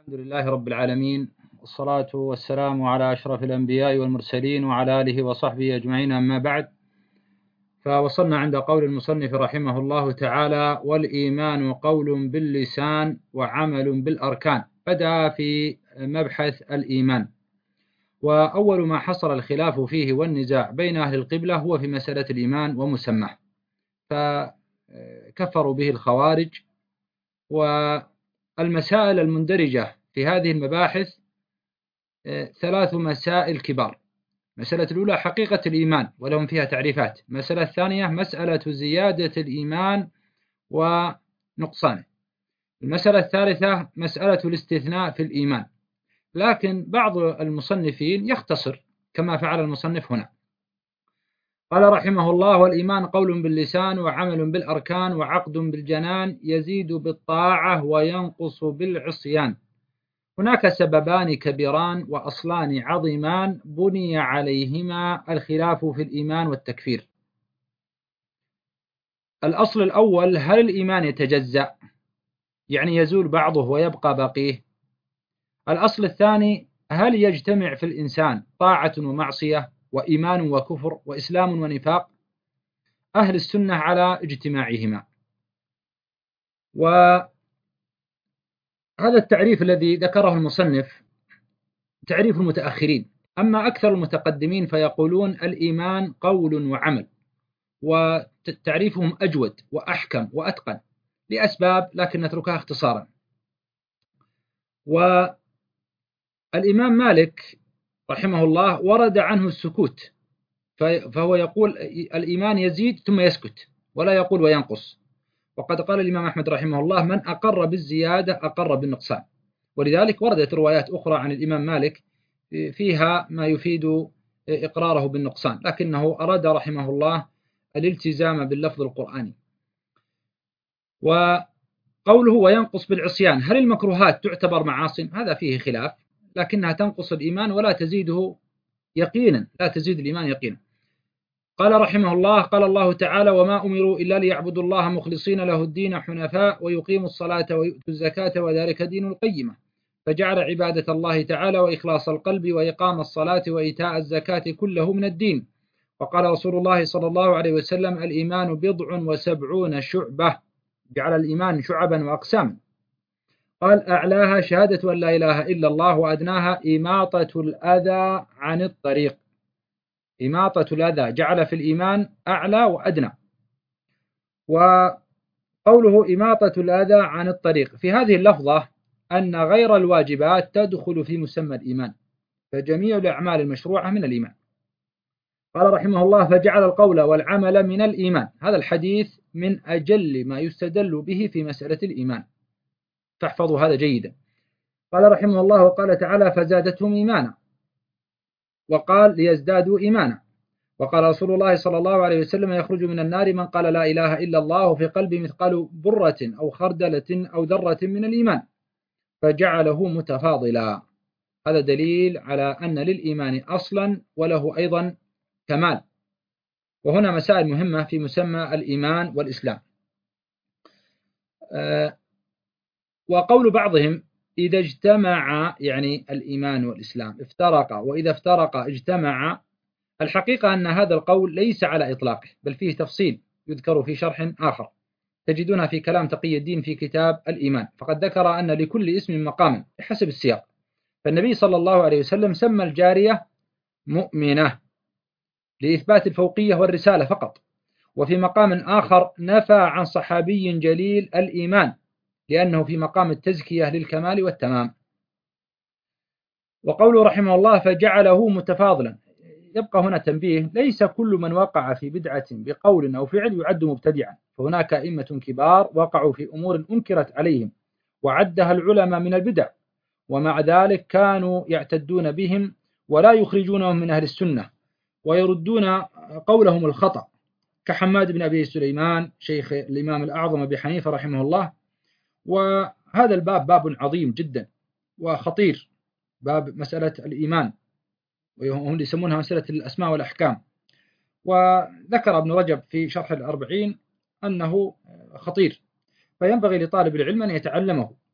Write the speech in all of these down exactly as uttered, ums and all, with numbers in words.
الحمد لله رب العالمين، والصلاة والسلام على أشرف الأنبياء والمرسلين وعلى آله وصحبه أجمعين، أما بعد. فوصلنا عند قول المصنف رحمه الله تعالى: والإيمان قول باللسان وعمل بالأركان. بدأ في مبحث الإيمان، وأول ما حصل الخلاف فيه والنزاع بين أهل القبلة هو في مسألة الإيمان ومسماه، فكفروا به الخوارج. والمسائل المندرجة في هذه المباحث ثلاث مسائل كبار. مسألة الأولى حقيقة الإيمان ولهم فيها تعريفات. المسألة الثانية مسألة زيادة الإيمان ونقصانه. المسألة الثالثة مسألة الاستثناء في الإيمان، لكن بعض المصنفين يختصر كما فعل المصنف هنا. قال رحمه الله: والإيمان قول باللسان وعمل بالأركان وعقد بالجنان، يزيد بالطاعة وينقص بالعصيان. هناك سببان كبيران وأصلان عظيمان بني عليهما الخلاف في الإيمان والتكفير. الأصل الأول: هل الإيمان يتجزأ، يعني يزول بعضه ويبقى باقيه؟ الأصل الثاني: هل يجتمع في الإنسان طاعة ومعصية وإيمان وكفر وإسلام ونفاق؟ أهل السنة على اجتماعهما. وهذا التعريف الذي ذكره المصنف تعريف المتأخرين، أما أكثر المتقدمين فيقولون الإيمان قول وعمل، وتعريفهم أجود وأحكم وأتقن لأسباب لكن نتركها اختصارا. والإمام مالك رحمه الله ورد عنه السكوت، فهو يقول الإيمان يزيد ثم يسكت ولا يقول وينقص. وقد قال الإمام أحمد رحمه الله: من أقر بالزيادة أقر بالنقصان. ولذلك وردت روايات أخرى عن الإمام مالك فيها ما يفيد إقراره بالنقصان، لكنه أراد رحمه الله الالتزام باللفظ القرآني. وقوله وينقص بالعصيان: هل المكروهات تعتبر معاصٍ؟ هذا فيه خلاف، لكنها تنقص الإيمان ولا تزيده يقينا، لا تزيد الإيمان يقينا. قال رحمه الله: قال الله تعالى: وما أمروا إلا ليعبدوا الله مخلصين له الدين حنفاء ويقيموا الصلاة ويؤتوا الزكاة وذلك دين القيمة. فجعل عبادة الله تعالى وإخلاص القلب وإقام الصلاة وإيتاء الزكاة كله من الدين. وقال رسول الله صلى الله عليه وسلم: الإيمان بضع وسبعون شعبة. جعل الإيمان شعبا وأقساما. قال: أعلاها شهادة أن لا إله إلا الله، وأدناها إماطة الأذى عن الطريق. إماطة الأذى جعل في الإيمان أعلى وأدنى. وقوله إماطة الأذى عن الطريق في هذه اللفظة أن غير الواجبات تدخل في مسمى الإيمان، فجميع الأعمال المشروعة من الإيمان. قال رحمه الله: فجعل القول والعمل من الإيمان. هذا الحديث من أجل ما يستدل به في مسألة الإيمان، فاحفظوا هذا جيدا. قال رحمه الله: وقال تعالى: فزادتهم إيمانا. وقال: ليزدادوا إيمانا. وقال رسول الله صلى الله عليه وسلم: يخرج من النار من قال لا إله إلا الله في قلبه مثقال برة أو خردلة أو ذرة من الإيمان، فجعله متفاضلا. هذا دليل على أن للإيمان أصلا وله أيضا كمال. وهنا مسائل مهمة في مسمى الإيمان والإسلام. أه وقول بعضهم: إذا اجتمع يعني الإيمان والإسلام افترقا، وإذا افترقا اجتمع. الحقيقة أن هذا القول ليس على إطلاقه، بل فيه تفصيل يذكر في شرح آخر تجدونها في كلام تقي الدين في كتاب الإيمان، فقد ذكر أن لكل اسم مقاما بحسب السياق. فالنبي صلى الله عليه وسلم سمى الجارية مؤمنة لإثبات الفوقية والرسالة فقط، وفي مقام آخر نفى عن صحابي جليل الإيمان لأنه في مقام التزكية للكمال والتمام. وقوله رحمه الله: فجعله متفاضلا. يبقى هنا تنبيه: ليس كل من وقع في بدعة بقول أو فعل يعد مبتدعا، فهناك أئمة كبار وقعوا في أمور أنكرت عليهم وعدها العلماء من البدع، ومع ذلك كانوا يعتدون بهم ولا يخرجونهم من أهل السنة ويردون قولهم الخطأ، كحماد بن أبي سليمان شيخ الإمام الأعظم أبي حنيفة رحمه الله. وهذا الباب باب عظيم جدا وخطير، باب مسألة الإيمان، وهم يسمونها مسألة الأسماء والأحكام. وذكر ابن رجب في شرح الأربعين أنه خطير، فينبغي لطالب العلم أن يتعلمه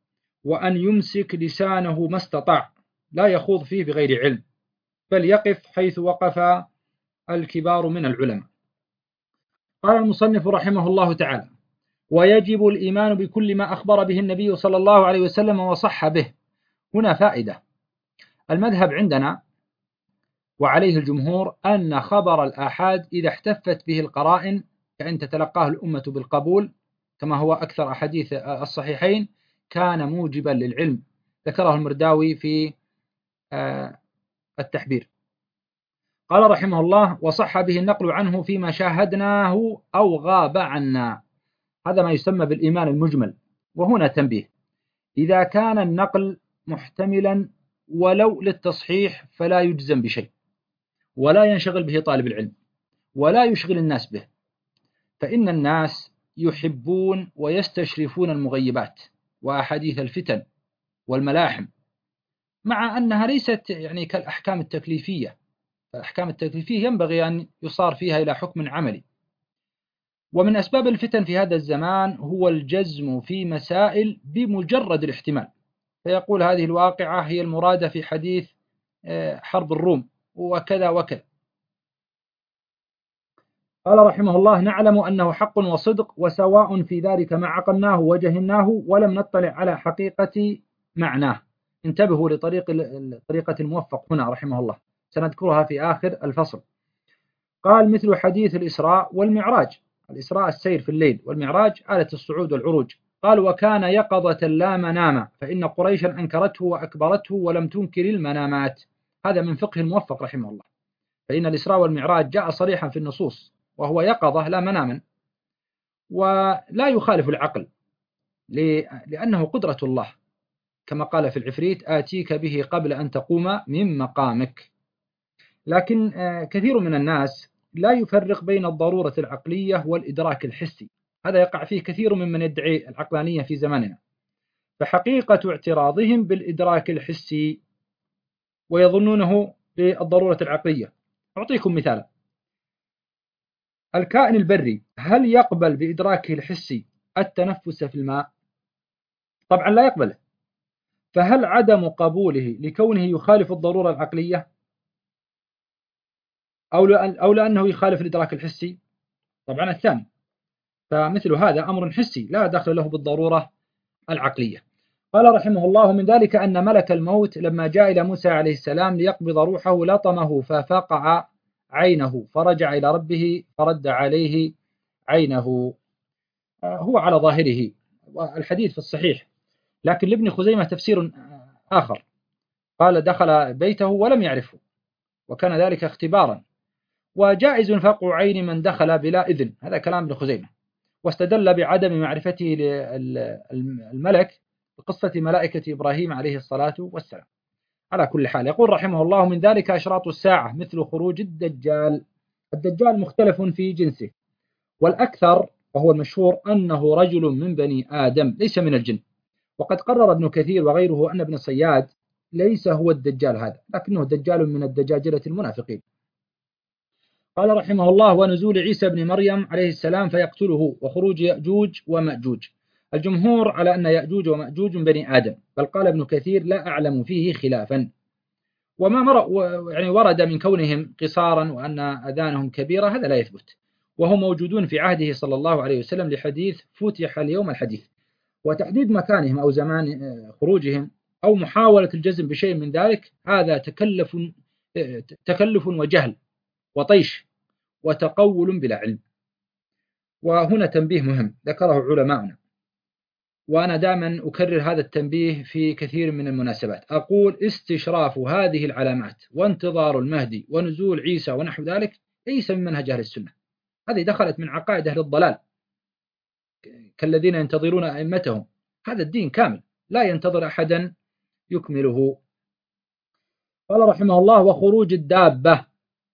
وأن يمسك لسانه ما استطاع، لا يخوض فيه بغير علم، بل يقف حيث وقف الكبار من العلماء. قال المصنف رحمه الله تعالى: ويجب الإيمان بكل ما أخبر به النبي صلى الله عليه وسلم وصح به. هنا فائدة: المذهب عندنا وعليه الجمهور أن خبر الآحاد إذا احتفت به القرائن، كأن تتلقاه الأمة بالقبول كما هو أكثر أحاديث الصحيحين، كان موجبا للعلم. ذكره المرداوي في التحبير. قال رحمه الله: وصح به النقل عنه فيما شاهدناه أو غاب عنا. هذا ما يسمى بالإيمان المجمل. وهنا تنبيه: إذا كان النقل محتملا ولو للتصحيح فلا يجزم بشيء، ولا ينشغل به طالب العلم، ولا يشغل الناس به، فإن الناس يحبون ويستشرفون المغيبات وأحاديث الفتن والملاحم، مع أنها ليست يعني كالأحكام التكليفية. الأحكام التكليفية ينبغي أن يصار فيها إلى حكم عملي. ومن أسباب الفتن في هذا الزمان هو الجزم في مسائل بمجرد الاحتمال، فيقول هذه الواقعة هي المرادة في حديث حرب الروم وكذا وكذا. قال رحمه الله: نعلم أنه حق وصدق، وسواء في ذلك ما عقلناه وجهلناه ولم نطلع على حقيقة معناه. انتبهوا لطريق طريقة الموفق هنا رحمه الله، سنذكرها في آخر الفصل. قال: مثل حديث الإسراء والمعراج. الإسراء السير في الليل، والمعراج آلة الصعود والعروج. قال: وكان يقظة لا منام، فإن قريشا أنكرته وأكبرته ولم تنكر المنامات. هذا من فقه الموفق رحمه الله، فإن الإسراء والمعراج جاء صريحا في النصوص، وهو يقظة لا مناما، ولا يخالف العقل، لأنه قدرة الله، كما قال في العفريت: آتيك به قبل أن تقوم من مقامك. لكن كثير من الناس لا يفرق بين الضرورة العقلية والإدراك الحسي. هذا يقع فيه كثير ممن يدعي العقلانية في زماننا، فحقيقة اعتراضهم بالإدراك الحسي ويظنونه بالضرورة العقلية. أعطيكم مثالا: الكائن البري هل يقبل بإدراكه الحسي التنفس في الماء؟ طبعا لا يقبله. فهل عدم قبوله لكونه يخالف الضرورة العقلية، أو لأن أو لأنه يخالف الإدراك الحسي؟ طبعا الثاني. فمثل هذا أمر حسي لا دخل له بالضرورة العقلية. قال رحمه الله: من ذلك أن ملك الموت لما جاء إلى موسى عليه السلام ليقبض روحه لطمه ففقع عينه، فرجع إلى ربه فرد عليه عينه. هو على ظاهره والحديث في الصحيح، لكن لابن خزيمة تفسير آخر، قال: دخل بيته ولم يعرفه، وكان ذلك اختبارا، وجائز فقع عين من دخل بلا إذن. هذا كلام ابن خزيمة. واستدل بعدم معرفته للملك بقصة ملائكة إبراهيم عليه الصلاة والسلام. على كل حال، يقول رحمه الله: من ذلك أشراط الساعة مثل خروج الدجال. الدجال مختلف في جنسه، والأكثر وهو المشهور أنه رجل من بني آدم ليس من الجن. وقد قرر ابن كثير وغيره أن ابن صياد ليس هو الدجال هذا، لكنه دجال من الدجاجلة المنافقين. قال رحمه الله: ونزول عيسى بن مريم عليه السلام فيقتله، وخروج يأجوج ومأجوج. الجمهور على أن يأجوج ومأجوج من بني آدم، بل قال ابن كثير: لا أعلم فيه خلافا. وما مر يعني ورد من كونهم قصارا وأن أذانهم كبيرة هذا لا يثبت، وهم موجودون في عهده صلى الله عليه وسلم لحديث فتح اليوم الحديث. وتحديد مكانهم أو زمان خروجهم أو محاولة الجزم بشيء من ذلك هذا تكلف تكلف وجهل وطيش وتقول بلا علم. وهنا تنبيه مهم ذكره علماؤنا، وأنا دائما أكرر هذا التنبيه في كثير من المناسبات، أقول: استشراف هذه العلامات وانتظار المهدي ونزول عيسى ونحو ذلك ليس من منهج أهل السنة. هذه دخلت من عقائد أهل الضلال كالذين ينتظرون أئمتهم. هذا الدين كامل لا ينتظر أحدا يكمله. قال رحمه الله: وخروج الدابة.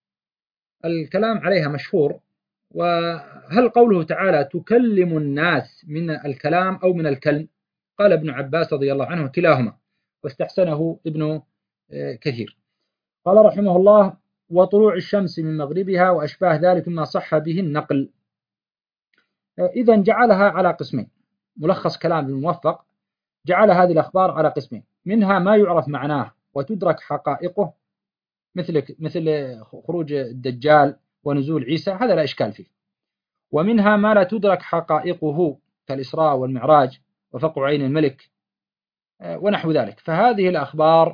الكلام عليها مشهور. وهل قوله تعالى تكلم الناس من الكلام أو من الكلم؟ قال ابن عباس رضي الله عنه: كلاهما، واستحسنه ابن كثير. قال رحمه الله: وطلوع الشمس من مغربها وأشباه ذلك مما صح به النقل. إذن جعلها على قسمين. ملخص كلام الموفق: جعل هذه الأخبار على قسمين: منها ما يعرف معناه وتدرك حقائقه، مثل مثل خروج الدجال ونزول عيسى، هذا لا إشكال فيه. ومنها ما لا تدرك حقائقه كالإسراء والمعراج وفقع عين الملك ونحو ذلك، فهذه الأخبار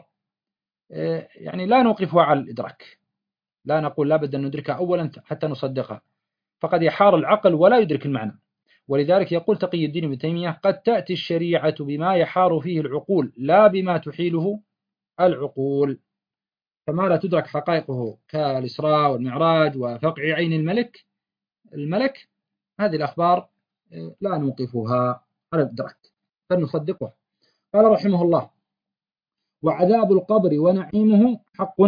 يعني لا نوقفها على الإدراك، لا نقول لا بد أن ندركها أولا حتى نصدقها، فقد يحار العقل ولا يدرك المعنى. ولذلك يقول تقي الدين ابن تيمية: قد تأتي الشريعة بما يحار فيه العقول لا بما تحيله العقول. فما لا تدرك حقائقه كالإسراء والمعراج وفقع عين الملك الملك هذه الأخبار لا نوقفها على الإدراك بل نصدقها. قال رحمه الله: وعذاب القبر ونعيمه حق.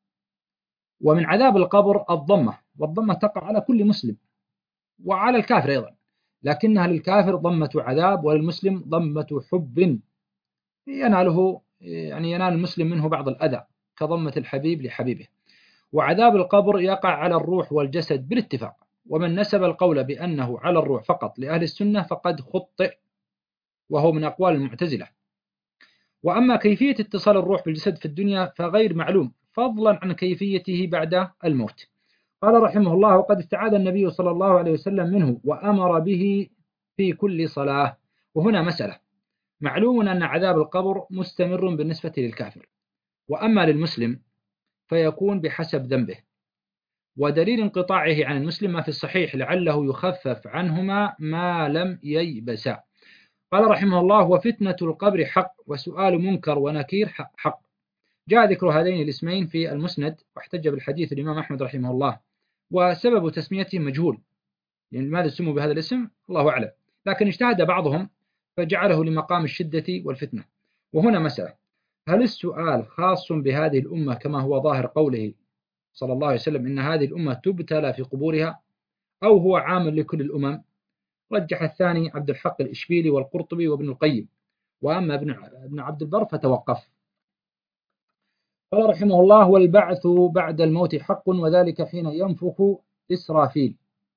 ومن عذاب القبر الضمة، والضمة تقع على كل مسلم وعلى الكافر أيضا، لكنها للكافر ضمة عذاب وللمسلم ضمة حب يناله، يعني ينال المسلم منه بعض الأذى كضمة الحبيب لحبيبه. وعذاب القبر يقع على الروح والجسد بالاتفاق، ومن نسب القول بأنه على الروح فقط لأهل السنة فقد خطئ، وهو من أقوال المعتزلة. وأما كيفية اتصال الروح بالجسد في الدنيا فغير معلوم، فضلا عن كيفيته بعد الموت. قال رحمه الله: وقد استعاذ النبي صلى الله عليه وسلم منه وأمر به في كل صلاة. وهنا مسألة: معلوم أن عذاب القبر مستمر بالنسبة للكافر، وأما للمسلم فيكون بحسب ذنبه. ودليل انقطاعه عن المسلم ما في الصحيح لعله يخفف عنهما ما لم ييبسا. قال رحمه الله: وفتنة القبر حق، وسؤال منكر ونكير حق. جاء ذكر هذين الاسمين في المسند، واحتج بالحديث الإمام أحمد رحمه الله، وسبب تسميته مجهول، يعني لماذا سموا بهذا الاسم الله أعلم، لكن اجتهد بعضهم فجعله لمقام الشدة والفتنة. وهنا مسألة: هل السؤال خاص بهذه الأمة كما هو ظاهر قوله صلى الله عليه وسلم إن هذه الأمة تبتلى في قبورها، أو هو عام لكل الأمم؟ رجح الثاني عبد الحق الإشبيلي والقرطبي وابن القيم، وأما ابن عبد البر فتوقف. قال رحمه الله: والبعث بعد الموت حق، وذلك حين ينفخ إسرافيل.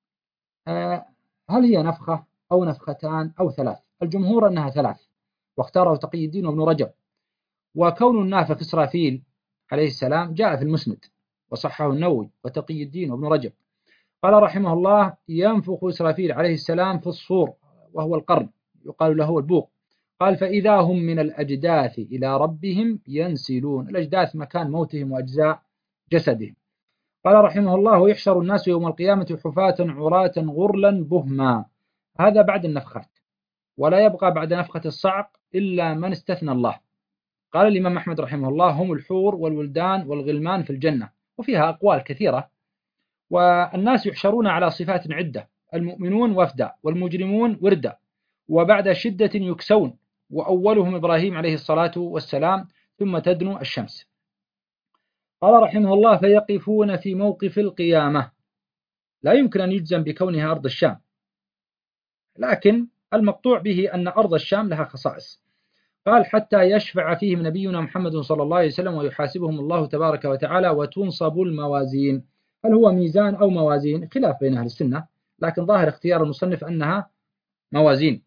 آه هل هي نفخة أو نفختان أو ثلاث؟ الجمهور أنها ثلاث، واختاره تقي الدين وابن رجب. وكون النافخ إسرافيل عليه السلام جاء في المسند وصححه النووي وتقي الدين وابن رجب. قال رحمه الله: ينفخ إسرافيل عليه السلام في الصور، وهو القرن يقال له البوق. قال: فإذا هم من الأجداث إلى ربهم ينسلون. الأجداث مكان موتهم وأجزاء جسدهم. قال رحمه الله: ويحشر الناس يوم القيامة حفاة عراة غرلا بهما. هذا بعد النفخات، ولا يبقى بعد نفخة الصعق إلا من استثنى الله. قال الإمام أحمد رحمه الله: هم الحور والولدان والغلمان في الجنة. وفيها أقوال كثيرة. والناس يحشرون على صفات عدة: المؤمنون وفدا، والمجرمون وردا، وبعد شدة يكسون، وأولهم إبراهيم عليه الصلاة والسلام، ثم تدنو الشمس. قال رحمه الله: فيقفون في موقف القيامة. لا يمكن أن يجزم بكونها أرض الشام، لكن المقطوع به أن أرض الشام لها خصائص. قال: حتى يشفع فيهم نبينا محمد صلى الله عليه وسلم ويحاسبهم الله تبارك وتعالى وتنصب الموازين. هل هو ميزان أو موازين؟ خلاف بين أهل السنة، لكن ظاهر اختيار المصنف أنها موازين.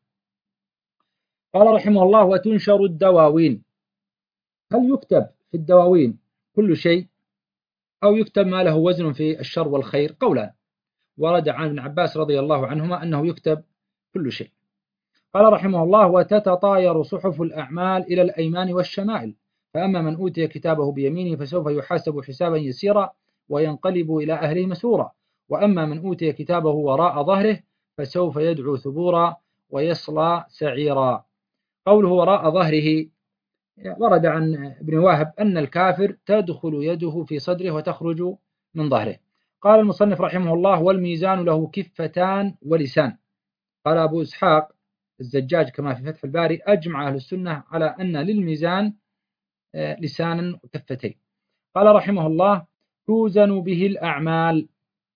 قال رحمه الله: وتنشر الدواوين. هل يكتب في الدواوين كل شيء، أو يكتب ما له وزن في الشر والخير؟ قولان. ورد عن ابن عباس رضي الله عنهما أنه يكتب كل شيء. قال رحمه الله: وتتطاير صحف الأعمال إلى الأيمان والشمائل، فأما من أوتي كتابه بيمينه فسوف يحاسب حسابا يسيرا وينقلب إلى أهله مسرورا، وأما من أوتي كتابه وراء ظهره فسوف يدعو ثبورا ويصلى سعيرا. قوله وراء ظهره ورد عن ابن واهب أن الكافر تدخل يده في صدره وتخرج من ظهره. قال المصنف رحمه الله: والميزان له كفتان ولسان. قال أبو إسحاق الزجاج كما في فتح الباري: أجمع أهل السنة على أن للميزان لسانا وكفتين. قال رحمه الله: توزن به الأعمال.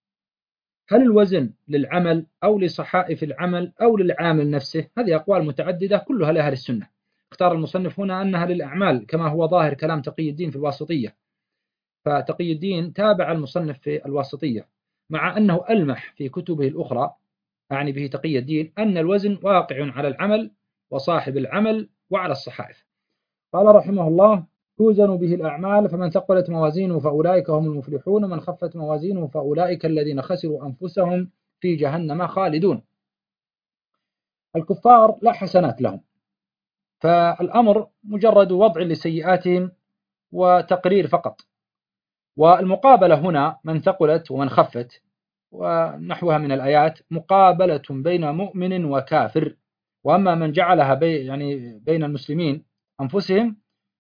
هل الوزن للعمل أو لصحائف العمل أو للعامل نفسه؟ هذه أقوال متعددة كلها لأهل السنة. اختار المصنف هنا أنها للأعمال كما هو ظاهر كلام تقي الدين في الواسطية، فتقي الدين تابع المصنف في الواسطية، مع أنه ألمح في كتبه الأخرى، أعني به تقي الدين، أن الوزن واقع على العمل وصاحب العمل وعلى الصحائف. قال رحمه الله: توزن به الأعمال، فمن ثقلت موازينه فأولئك هم المفلحون، ومن خفت موازينه فأولئك الذين خسروا أنفسهم في جهنم خالدون. الكفار لا حسنات لهم، فالأمر مجرد وضع لسيئاتهم وتقرير فقط. والمقابلة هنا من ثقلت ومن خفت ونحوها من الآيات مقابلة بين مؤمن وكافر. وأما من جعلها بي يعني بين المسلمين أنفسهم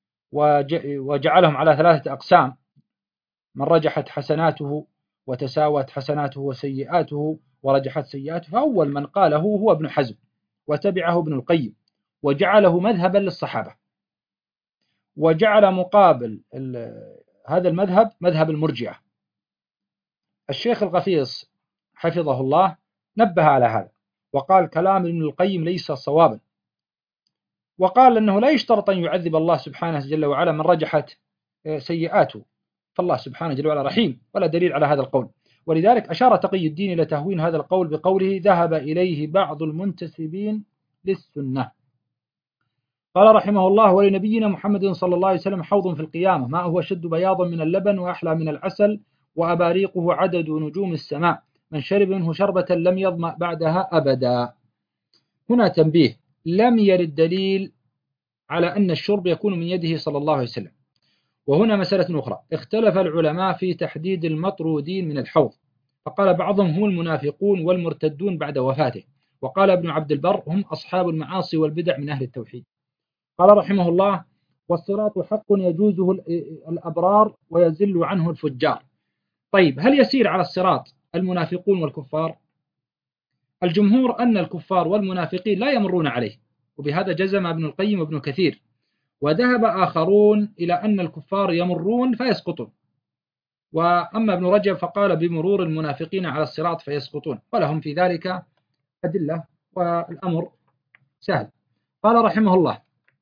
وجعلهم على ثلاثة أقسام: من رجحت حسناته وتساوت حسناته وسيئاته ورجحت سيئاته، فأول من قاله هو ابن حزم، وتبعه ابن القيم، وجعله مذهبا للصحابة، وجعل مقابل هذا المذهب مذهب المرجئة. الشيخ الغفيص حفظه الله نبه على هذا وقال: كلام ابن القيم ليس صوابا، وقال أنه لا يشترط أن يعذب الله سبحانه جل وعلا من رجحت سيئاته، فالله سبحانه جل وعلا رحيم، ولا دليل على هذا القول. ولذلك أشار تقي الدين إلى تهوين هذا القول بقوله: ذهب إليه بعض المنتسبين للسنة. قال رحمه الله: ولنبينا محمد صلى الله عليه وسلم حوض في القيامة، ما هو شد بياضا من اللبن وأحلى من العسل، وأباريقه عدد نجوم السماء، من شرب منه شربة لم يظمأ بعدها أبدا. هنا تنبيه: لم يرد دليل على أن الشرب يكون من يده صلى الله عليه وسلم. وهنا مسألة أخرى: اختلف العلماء في تحديد المطرودين من الحوض، فقال بعضهم هم المنافقون والمرتدون بعد وفاته، وقال ابن عبد البر هم أصحاب المعاصي والبدع من أهل التوحيد. قال رحمه الله: والصراط حق يجوزه الأبرار ويزل عنه الفجار. طيب، هل يسير على الصراط المنافقون والكفار؟ الجمهور أن الكفار والمنافقين لا يمرون عليه، وبهذا جزم ابن القيم وابن كثير. وذهب آخرون إلى أن الكفار يمرون فيسقطون، وأما ابن رجب فقال بمرور المنافقين على الصراط فيسقطون، ولهم في ذلك أدلة والأمر سهل. قال رحمه الله: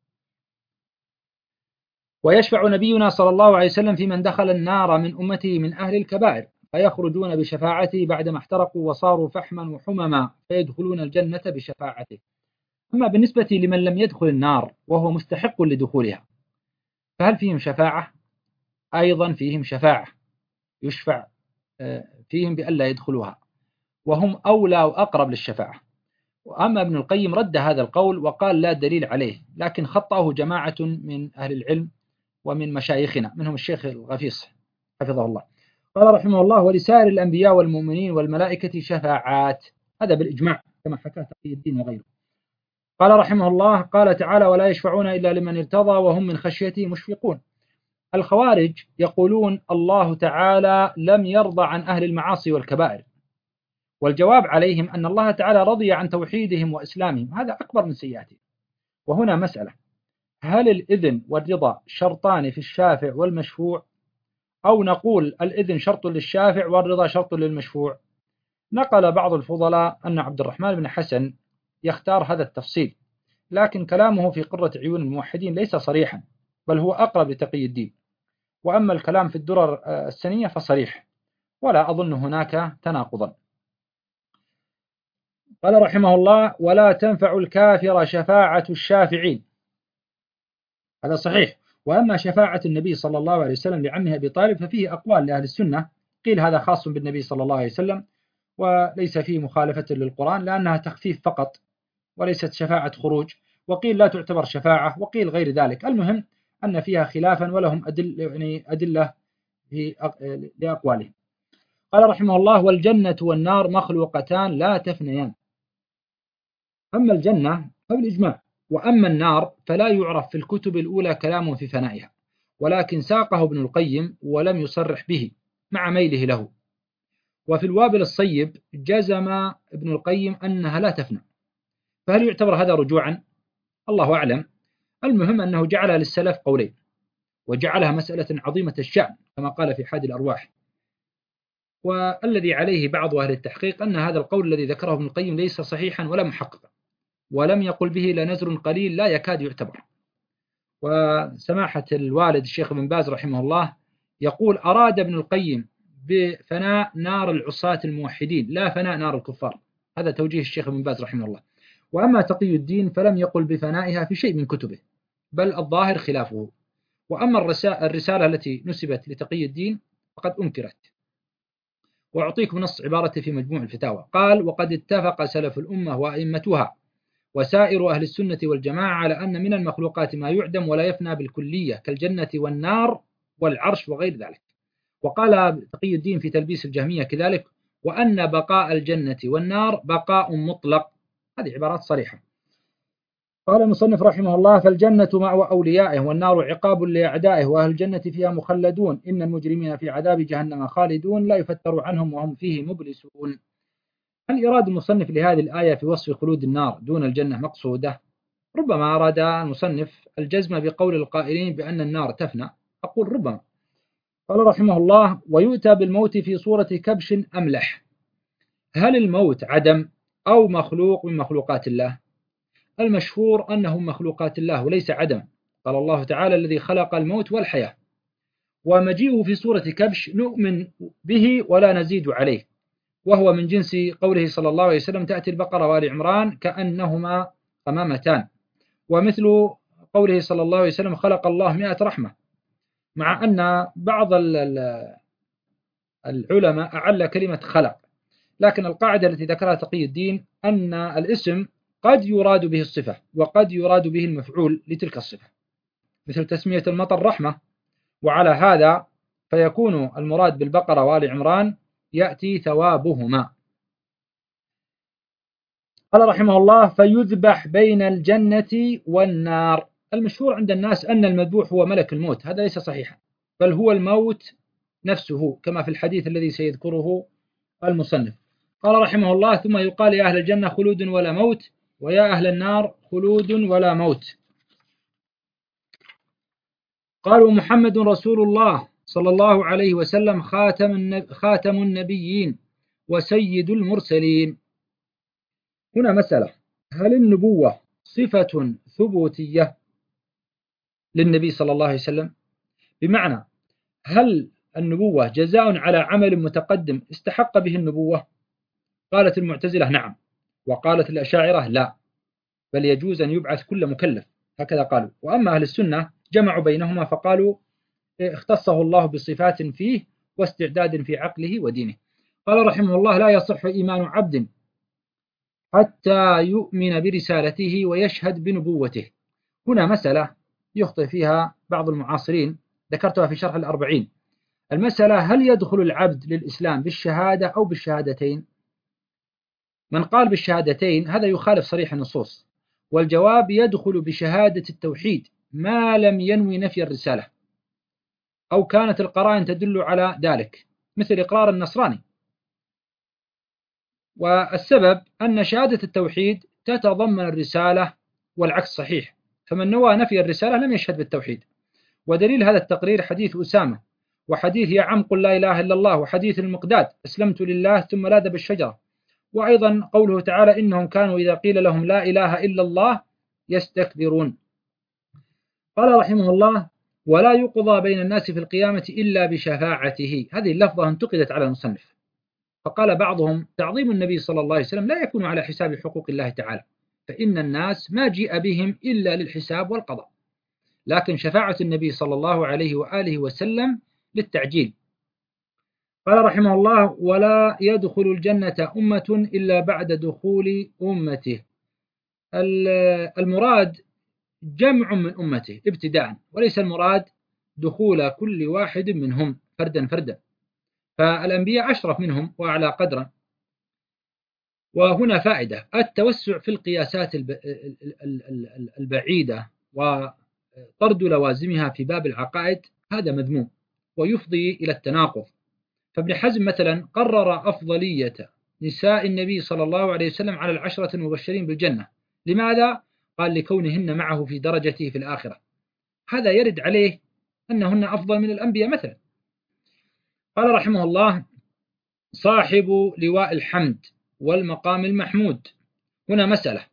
ويشفع نبينا صلى الله عليه وسلم في من دخل النار من أمته من أهل الكبائر، فيخرجون بشفاعته بعدما احترقوا وصاروا فحما وحمما، فيدخلون الجنة بشفاعته. أما بالنسبة لمن لم يدخل النار وهو مستحق لدخولها، فهل فيهم شفاعة؟ أيضا فيهم شفاعة، يشفع فيهم بألا يدخلوها، وهم أولى وأقرب للشفاعة. وأما ابن القيم رد هذا القول وقال لا دليل عليه، لكن خطأه جماعة من أهل العلم ومن مشايخنا، منهم الشيخ الغفيص حفظه الله. قال رحمه الله: ولسائر الأنبياء والمؤمنين والملائكة شفاعات، هذا بالإجماع كما حكاه تقي الدين وغيره. قال رحمه الله: قال تعالى: ولا يشفعون إلا لمن ارتضى وهم من خشيته مشفقون. الخوارج يقولون الله تعالى لم يرضى عن أهل المعاصي والكبائر، والجواب عليهم أن الله تعالى رضي عن توحيدهم وإسلامهم، هذا أكبر من سيئاتهم. وهنا مسألة: هل الإذن والرضا شرطان في الشافع والمشفوع، أو نقول الإذن شرط للشافع والرضا شرط للمشفوع؟ نقل بعض الفضلاء أن عبد الرحمن بن حسن يختار هذا التفصيل، لكن كلامه في قرة عيون الموحدين ليس صريحا، بل هو أقرب لتقي الدين. وأما الكلام في الدرر السنية فصريح، ولا أظن هناك تناقضا. قال رحمه الله: ولا تنفع الكافر شفاعة الشافعين، هذا صحيح. وأما شفاعة النبي صلى الله عليه وسلم لعمه أبي طالب ففيه أقوال لأهل السنة، قيل هذا خاص بالنبي صلى الله عليه وسلم وليس فيه مخالفة للقرآن لأنها تخفيف فقط وليست شفاعة خروج، وقيل لا تعتبر شفاعة، وقيل غير ذلك. المهم أن فيها خلافا ولهم أدل يعني أدلة في لأقوالهم. قال رحمه الله: والجنة والنار مخلوقتان لا تفنيان. أما الجنة فبالإجماع، وأما النار فلا يعرف في الكتب الأولى كلام في فنائها، ولكن ساقه ابن القيم ولم يصرح به مع ميله له. وفي الوابل الصيب جزم ابن القيم أنها لا تفنى، فهل يعتبر هذا رجوعا؟ الله أعلم. المهم أنه جعل للسلف قولين، وجعلها مسألة عظيمة الشأن كما قال في حاد الأرواح. والذي عليه بعض أهل التحقيق أن هذا القول الذي ذكره ابن القيم ليس صحيحا ولا محققا، ولم يقل به لنزر قليل لا يكاد يعتبر. وسماحة الوالد الشيخ ابن باز رحمه الله يقول: أراد ابن القيم بفناء نار العصاة الموحدين لا فناء نار الكفار. هذا توجيه الشيخ ابن باز رحمه الله. وأما تقي الدين فلم يقل بفنائها في شيء من كتبه، بل الظاهر خلافه. وأما الرسالة التي نسبت لتقي الدين فقد أنكرت. وأعطيكم نص عبارته في مجموع الفتاوى، قال: وقد اتفق سلف الأمة وأئمتها وسائر أهل السنة والجماعة على أن من المخلوقات ما يعدم ولا يفنى بالكلية كالجنة والنار والعرش وغير ذلك. وقال تقي الدين في تلبيس الجهمية كذلك: وأن بقاء الجنة والنار بقاء مطلق. هذه عبارات صريحة. قال المصنف رحمه الله: فالجنة مأوى أوليائه والنار عقاب لأعدائه وأهل الجنة فيها مخلدون، إن المجرمين في عذاب جهنم خالدون لا يفتر عنهم وهم فيه مبلسون. هل إراد المصنف لهذه الآية في وصف خلود النار دون الجنة مقصودة؟ ربما أراد المصنف الجزم بقول القائلين بأن النار تفنى، أقول ربما. قال رحمه الله: ويؤتى بالموت في صورة كبش أملح. هل الموت عدم أو مخلوق من مخلوقات الله؟ المشهور أنه مخلوقات الله وليس عدم. قال الله تعالى: الذي خلق الموت والحياة. ومجيئه في صورة كبش نؤمن به ولا نزيد عليه، وهو من جنس قوله صلى الله عليه وسلم: تأتي البقرة وآل عمران كأنهما قمامتان، ومثل قوله صلى الله عليه وسلم: خلق الله مئة رحمة. مع أن بعض العلماء أعل كلمة خلق، لكن القاعدة التي ذكرها تقي الدين أن الاسم قد يراد به الصفة وقد يراد به المفعول لتلك الصفة، مثل تسمية المطر رحمة، وعلى هذا فيكون المراد بالبقرة وآل عمران يأتي ثوابهما. قال رحمه الله: فيذبح بين الجنة والنار. المشهور عند الناس أن المذبوح هو ملك الموت، هذا ليس صحيحا، بل هو الموت نفسه كما في الحديث الذي سيذكره المصنف. قال رحمه الله: ثم يقال يا أهل الجنة خلود ولا موت، ويا أهل النار خلود ولا موت. قالوا: محمد رسول الله صلى الله عليه وسلم خاتم خاتم النبيين وسيد المرسلين. هنا مسألة: هل النبوة صفة ثبوتية للنبي صلى الله عليه وسلم؟ بمعنى هل النبوة جزاء على عمل متقدم استحق به النبوة؟ قالت المعتزلة نعم، وقالت الأشاعرة لا، بل يجوز أن يبعث كل مكلف، هكذا قالوا. وأما أهل السنة جمعوا بينهما فقالوا اختصه الله بصفات فيه واستعداد في عقله ودينه. قال رحمه الله: لا يصح إيمان عبد حتى يؤمن برسالته ويشهد بنبوته. هنا مسألة يخطئ فيها بعض المعاصرين، ذكرتها في شرح الأربعين. المسألة: هل يدخل العبد للإسلام بالشهادة أو بالشهادتين؟ من قال بالشهادتين هذا يخالف صريح النصوص، والجواب: يدخل بشهادة التوحيد ما لم ينوي نفي الرسالة أو كانت القرائن تدل على ذلك، مثل إقرار النصراني. والسبب أن شهادة التوحيد تتضمن الرسالة والعكس صحيح، فمن نوى نفي الرسالة لم يشهد بالتوحيد. ودليل هذا التقرير حديث أسامة، وحديث يا عم قل لا إله إلا الله، وحديث المقداد أسلمت لله ثم لاذ بالشجرة، وأيضا قوله تعالى: إنهم كانوا إذا قيل لهم لا إله إلا الله يستكبرون. قال رحمه الله: ولا يقضى بين الناس في القيامة إلا بشفاعته. هذه اللفظة انتقدت على المصنف، فقال بعضهم: تعظيم النبي صلى الله عليه وسلم لا يكون على حساب حقوق الله تعالى، فإن الناس ما جيء بهم إلا للحساب والقضاء، لكن شفاعة النبي صلى الله عليه وآله وسلم للتعجيل. قال رحمه الله: ولا يدخل الجنة أمة إلا بعد دخول أمته. المراد جمع من أمته ابتداء، وليس المراد دخول كل واحد منهم فردا فردا، فالأنبياء أشرف منهم وأعلى قدرا. وهنا فائدة: التوسع في القياسات البعيدة وطرد لوازمها في باب العقائد هذا مذموم ويفضي إلى التناقض. فابن حزم مثلا قرر أفضلية نساء النبي صلى الله عليه وسلم على العشرة المبشرين بالجنة. لماذا؟ قال: لكونهن معه في درجته في الآخرة. هذا يرد عليه أنهن أفضل من الأنبياء مثلا. قال رحمه الله: صاحب لواء الحمد والمقام المحمود. هنا مسألة،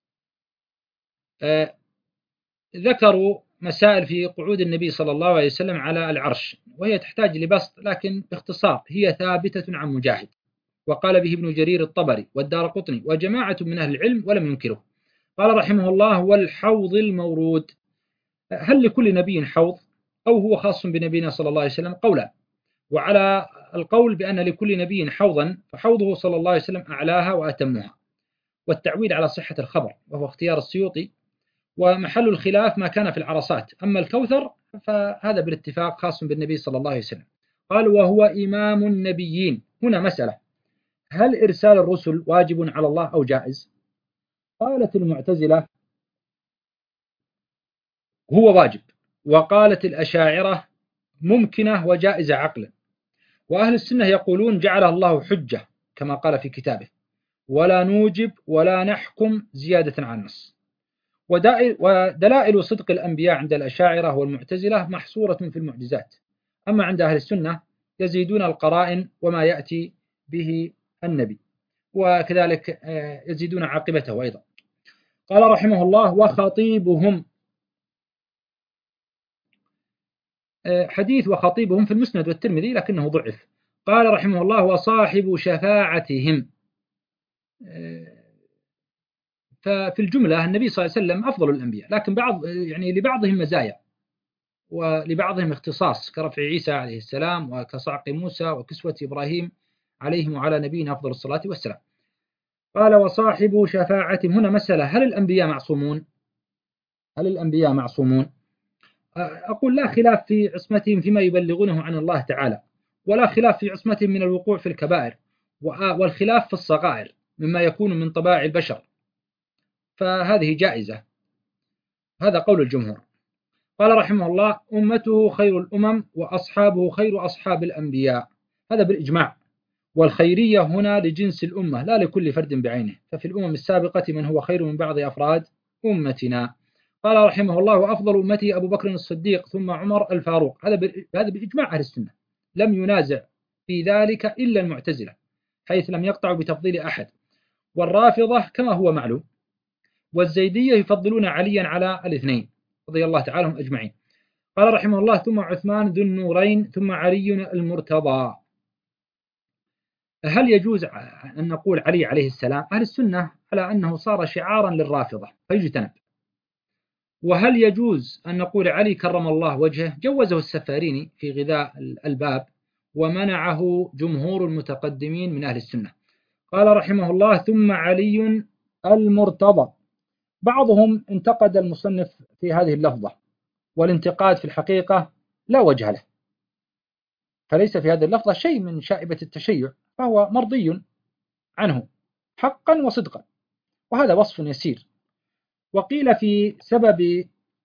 آه ذكروا مسائل في قعود النبي صلى الله عليه وسلم على العرش، وهي تحتاج لبسط، لكن باختصار هي ثابتة عن مجاهد، وقال به ابن جرير الطبري والدارقطني وجماعة من أهل العلم ولم ينكره. قال رحمه الله: والحوض المورود، هل لكل نبي حوض أو هو خاص بنبينا صلى الله عليه وسلم؟ قولا، وعلى القول بأن لكل نبي حوضا فحوضه صلى الله عليه وسلم أعلاها وأتمها، والتعويل على صحة الخبر وهو اختيار السيوطي، ومحل الخلاف ما كان في العرصات، أما الكوثر فهذا بالاتفاق خاص بالنبي صلى الله عليه وسلم. قال: وهو إمام النبيين. هنا مسألة: هل إرسال الرسل واجب على الله أو جائز؟ قالت المعتزلة هو واجب، وقالت الأشاعرة ممكنة وجائزة عقلا، وأهل السنة يقولون جعلها الله حجة كما قال في كتابه، ولا نوجب ولا نحكم زيادة عن النص. ودلائل صدق الأنبياء عند الأشاعرة والمعتزلة محصورة في المعجزات، أما عند أهل السنة يزيدون القرائن وما يأتي به النبي، وكذلك يزيدون عاقبته أيضا. قال رحمه الله: وخطيبهم، حديث وخطيبهم في المسند والترمذي لكنه ضعف. قال رحمه الله: وصاحب شفاعتهم، ففي الجملة النبي صلى الله عليه وسلم أفضل الأنبياء، لكن بعض يعني لبعضهم مزايا ولبعضهم اختصاص، كرفع عيسى عليه السلام وكصعق موسى وكسوة إبراهيم عليهم وعلى نبينا أفضل الصلاة والسلام. قال: وصاحب شفاعتهم. هنا مسألة: هل الأنبياء معصومون؟ هل الأنبياء معصومون؟ أقول لا خلاف في عصمتهم فيما يبلغونه عن الله تعالى، ولا خلاف في عصمتهم من الوقوع في الكبائر، والخلاف في الصغائر مما يكون من طباع البشر، فهذه جائزة. هذا قول الجمهور. قال رحمه الله: أمته خير الأمم وأصحابه خير أصحاب الأنبياء، هذا بالإجماع، والخيرية هنا لجنس الأمة لا لكل فرد بعينه، ففي الأمم السابقة من هو خير من بعض أفراد أمتنا. قال رحمه الله: وأفضل أمته أبو بكر الصديق ثم عمر الفاروق، هذا هذا بإجماع أهل السنة، لم ينازع في ذلك إلا المعتزلة حيث لم يقطعوا بتفضيل أحد، والرافضة كما هو معلوم، والزيدية يفضلون عليا على الاثنين رضي الله تعالى عنهم أجمعين. قال رحمه الله: ثم عثمان ذو النورين ثم علي المرتضى. هل يجوز أن نقول علي عليه السلام؟ أهل السنة على أنه صار شعارا للرافضة فيجتنب. وهل يجوز أن نقول علي كرم الله وجهه؟ جوزه السفاريني في غذاء الباب، ومنعه جمهور المتقدمين من أهل السنة. قال رحمه الله: ثم علي المرتضى. بعضهم انتقد المصنف في هذه اللفظة، والانتقاد في الحقيقة لا وجه له، فليس في هذه اللفظة شيء من شائبة التشيع، فهو مرضي عنه حقا وصدقا، وهذا وصف يسير. وقيل في سبب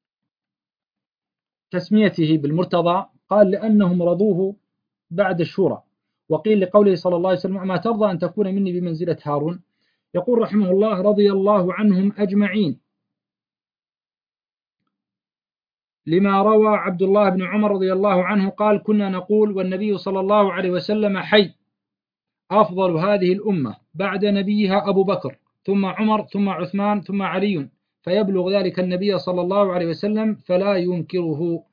تسميته بالمرتضى قال: لأنهم رضوه بعد الشورى. وقيل لقوله صلى الله عليه وسلم: أما ترضى أن تكون مني بمنزلة هارون؟ يقول رحمه الله: رضي الله عنهم أجمعين، لما روى عبد الله بن عمر رضي الله عنه قال: كنا نقول والنبي صلى الله عليه وسلم حي، أفضل هذه الأمة بعد نبيها أبو بكر ثم عمر ثم عثمان ثم علي، فيبلغ ذلك النبي صلى الله عليه وسلم فلا ينكره.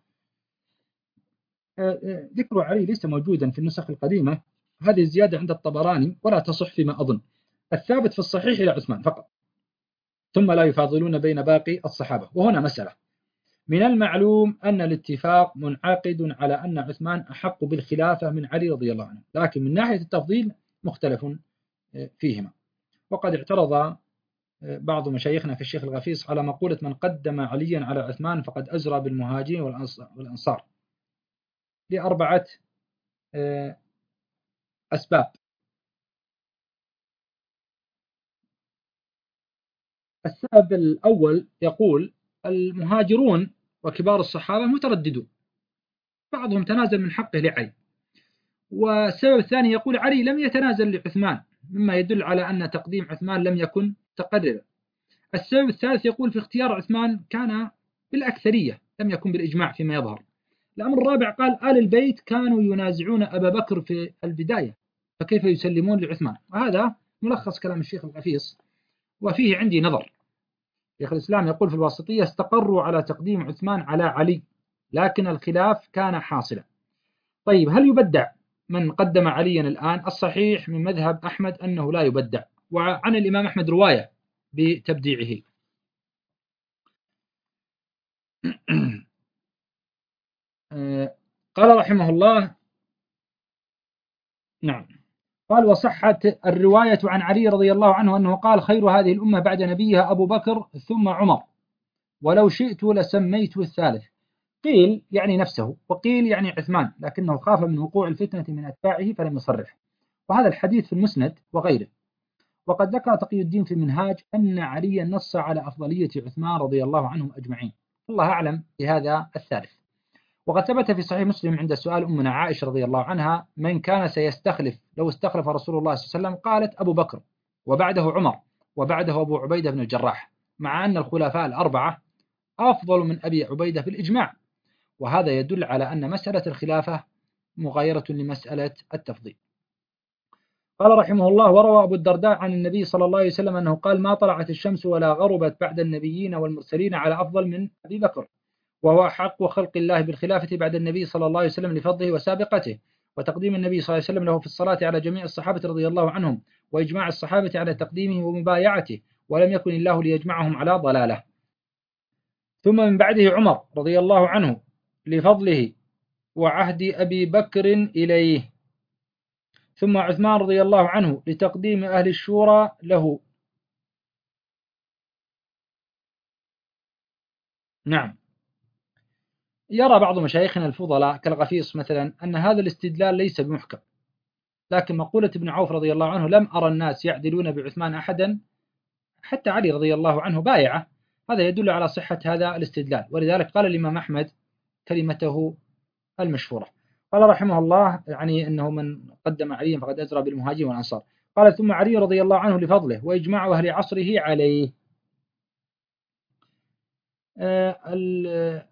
ذكر علي ليس موجودا في النسخ القديمة، هذه الزيادة عند الطبراني ولا تصح فيما أظن، الثابت في الصحيح إلى عثمان فقط، ثم لا يفاضلون بين باقي الصحابة. وهنا مسألة: من المعلوم أن الاتفاق منعقد على أن عثمان أحق بالخلافة من علي رضي الله عنه، لكن من ناحية التفضيل مختلف فيهما. وقد اعترض بعض مشايخنا في الشيخ الغفيص على مقولة: من قدم عليا على عثمان فقد أزرى بالمهاجرين والأنصار، لأربعة أسباب. السبب الأول يقول: المهاجرون وكبار الصحابة مترددون، بعضهم تنازل من حقه لعلي. والسبب الثاني يقول: علي لم يتنازل لعثمان، مما يدل على أن تقديم عثمان لم يكن تقررا. السبب الثالث يقول: في اختيار عثمان كان بالأكثرية لم يكن بالإجماع فيما يظهر. الأمر الرابع قال: آل البيت كانوا ينازعون أبا بكر في البداية، فكيف يسلمون لعثمان؟ وهذا ملخص كلام الشيخ الغفيص، وفيه عندي نظر. شيخ الإسلام يقول في الواسطية: استقروا على تقديم عثمان على علي، لكن الخلاف كان حاصلا. طيب، هل يبدع من قدم عليا الآن؟ الصحيح من مذهب أحمد أنه لا يبدع، وعن الإمام أحمد رواية بتبديعه. قال رحمه الله نعم قال وصحت الرواية عن علي رضي الله عنه أنه قال خير هذه الأمة بعد نبيها أبو بكر ثم عمر ولو شئت لسميت الثالث. قيل يعني نفسه وقيل يعني عثمان، لكنه خاف من وقوع الفتنة من أتباعه فلم يصرح، وهذا الحديث في المسند وغيره. وقد ذكر تقي الدين في المنهاج أن عليا نص على أفضلية عثمان رضي الله عنهم أجمعين، الله أعلم بهذا الثالث. وقد ثبت في صحيح مسلم عند سؤال أمنا عائشة رضي الله عنها من كان سيستخلف لو استخلف رسول الله صلى الله عليه وسلم، قالت أبو بكر وبعده عمر وبعده أبو عبيدة بن الجراح، مع أن الخلفاء الأربعة أفضل من أبي عبيدة في الإجماع، وهذا يدل على أن مسألة الخلافة مغايرة لمسألة التفضيل. قال رحمه الله وروى أبو الدرداء عن النبي صلى الله عليه وسلم أنه قال ما طلعت الشمس ولا غربت بعد النبيين والمرسلين على أفضل من أبي بكر، وهو حق خلق الله بالخلافة بعد النبي صلى الله عليه وسلم لفضله وسابقته، وتقديم النبي صلى الله عليه وسلم له في الصلاة على جميع الصحابة رضي الله عنهم، وإجماع الصحابة على تقديمه ومبايعته، ولم يكن الله ليجمعهم على ضلالة. ثم من بعده عمر رضي الله عنه لفضله وعهد أبي بكر إليه، ثم عثمان رضي الله عنه لتقديم أهل الشورى له. نعم. يرى بعض مشايخنا الفضلاء كالغفيص مثلا أن هذا الاستدلال ليس بمحكم، لكن مقولة ابن عوف رضي الله عنه لم أرى الناس يعدلون بعثمان أحدا حتى علي رضي الله عنه بايعه، هذا يدل على صحة هذا الاستدلال، ولذلك قال الإمام أحمد كلمته المشهورة. قال رحمه الله يعني أنه من قدم عليا فقد أزرى بالمهاجرين والأنصار. قال ثم علي رضي الله عنه لفضله وإجماع أهل عصره عليه. آه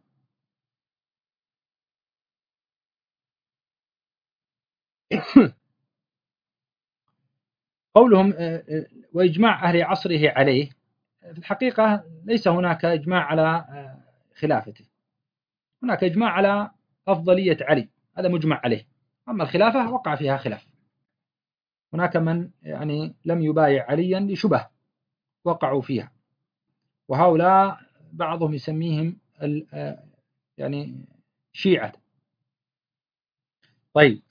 قولهم وإجماع أهل عصره عليه، في الحقيقة ليس هناك إجماع على خلافته، هناك إجماع على أفضلية علي، هذا مجمع عليه، أما الخلافة وقع فيها خلاف، هناك من يعني لم يبايع عليا لشبه وقعوا فيها، وهؤلاء بعضهم يسميهم يعني شيعة. طيب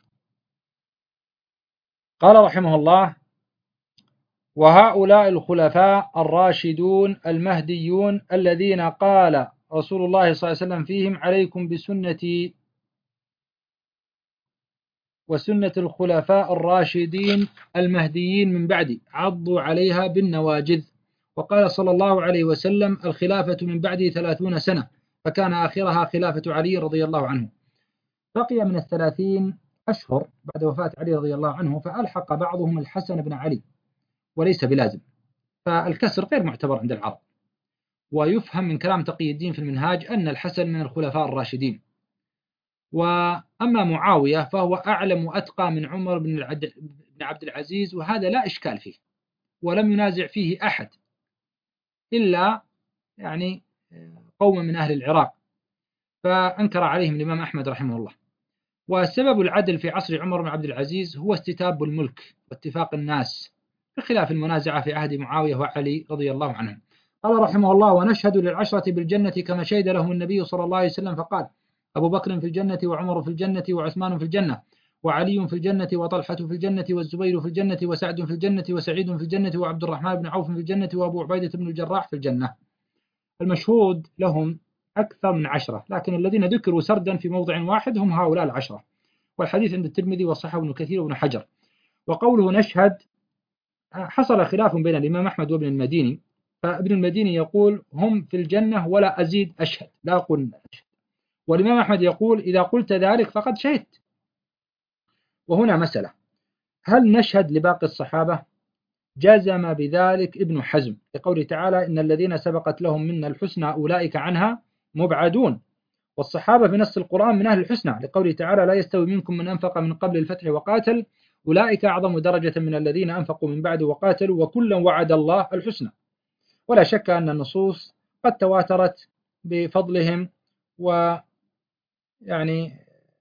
قال رحمه الله وهؤلاء الخلفاء الراشدون المهديون الذين قال رسول الله صلى الله عليه وسلم فيهم عليكم بسنتي وسنة الخلفاء الراشدين المهديين من بعدي عضوا عليها بالنواجذ. وقال صلى الله عليه وسلم الخلافة من بعدي ثلاثون سنة، فكان آخرها خلافة علي رضي الله عنه. بقي من الثلاثين أشهر بعد وفاة علي رضي الله عنه، فألحق بعضهم الحسن بن علي وليس بلازم، فالكسر غير معتبر عند العرب. ويفهم من كلام تقي الدين في المنهاج أن الحسن من الخلفاء الراشدين. وأما معاوية فهو أعلم وأتقى من عمر بن عبد العزيز، وهذا لا إشكال فيه ولم ينازع فيه أحد إلا يعني قوم من أهل العراق، فأنكر عليهم الإمام أحمد رحمه الله. وسبب العدل في عصر عمر بن عبد العزيز هو استتاب الملك واتفاق الناس، بخلاف المنازعة في عهد معاوية وعلي رضي الله عنهم. قال رحمه الله ونشهد للعشرة بالجنة كما شهد لهم النبي صلى الله عليه وسلم فقال أبو بكر في الجنة وعمر في الجنة وعثمان في الجنة وعلي في الجنة وطلحة في الجنة والزبير في الجنة وسعد في الجنة وسعيد في الجنة وعبد الرحمن بن عوف في الجنة وأبو عبيدة بن الجراح في الجنة. المشهود لهم أكثر من عشرة، لكن الذين ذكروا سردا في موضع واحد هم هؤلاء العشرة، والحديث عند الترمذي وصححه ابن كثير وابن حجر. وقوله نشهد حصل خلاف بين الإمام أحمد وابن المديني، فابن المديني يقول هم في الجنة ولا أزيد أشهد، لا أقول أشهد، والإمام أحمد يقول إذا قلت ذلك فقد شهدت. وهنا مسألة، هل نشهد لباقي الصحابة؟ جزم بذلك ابن حزم لقوله تعالى إن الذين سبقت لهم منا الحسنى أولئك عنها مبعدون، والصحابة بنص القرآن من أهل الحسنى لقوله تعالى لا يستوي منكم من أنفق من قبل الفتح وقاتل أولئك أعظم درجة من الذين أنفقوا من بعد وقاتلوا وكلا وعد الله الحسنى. ولا شك أن النصوص قد تواترت بفضلهم، ويعني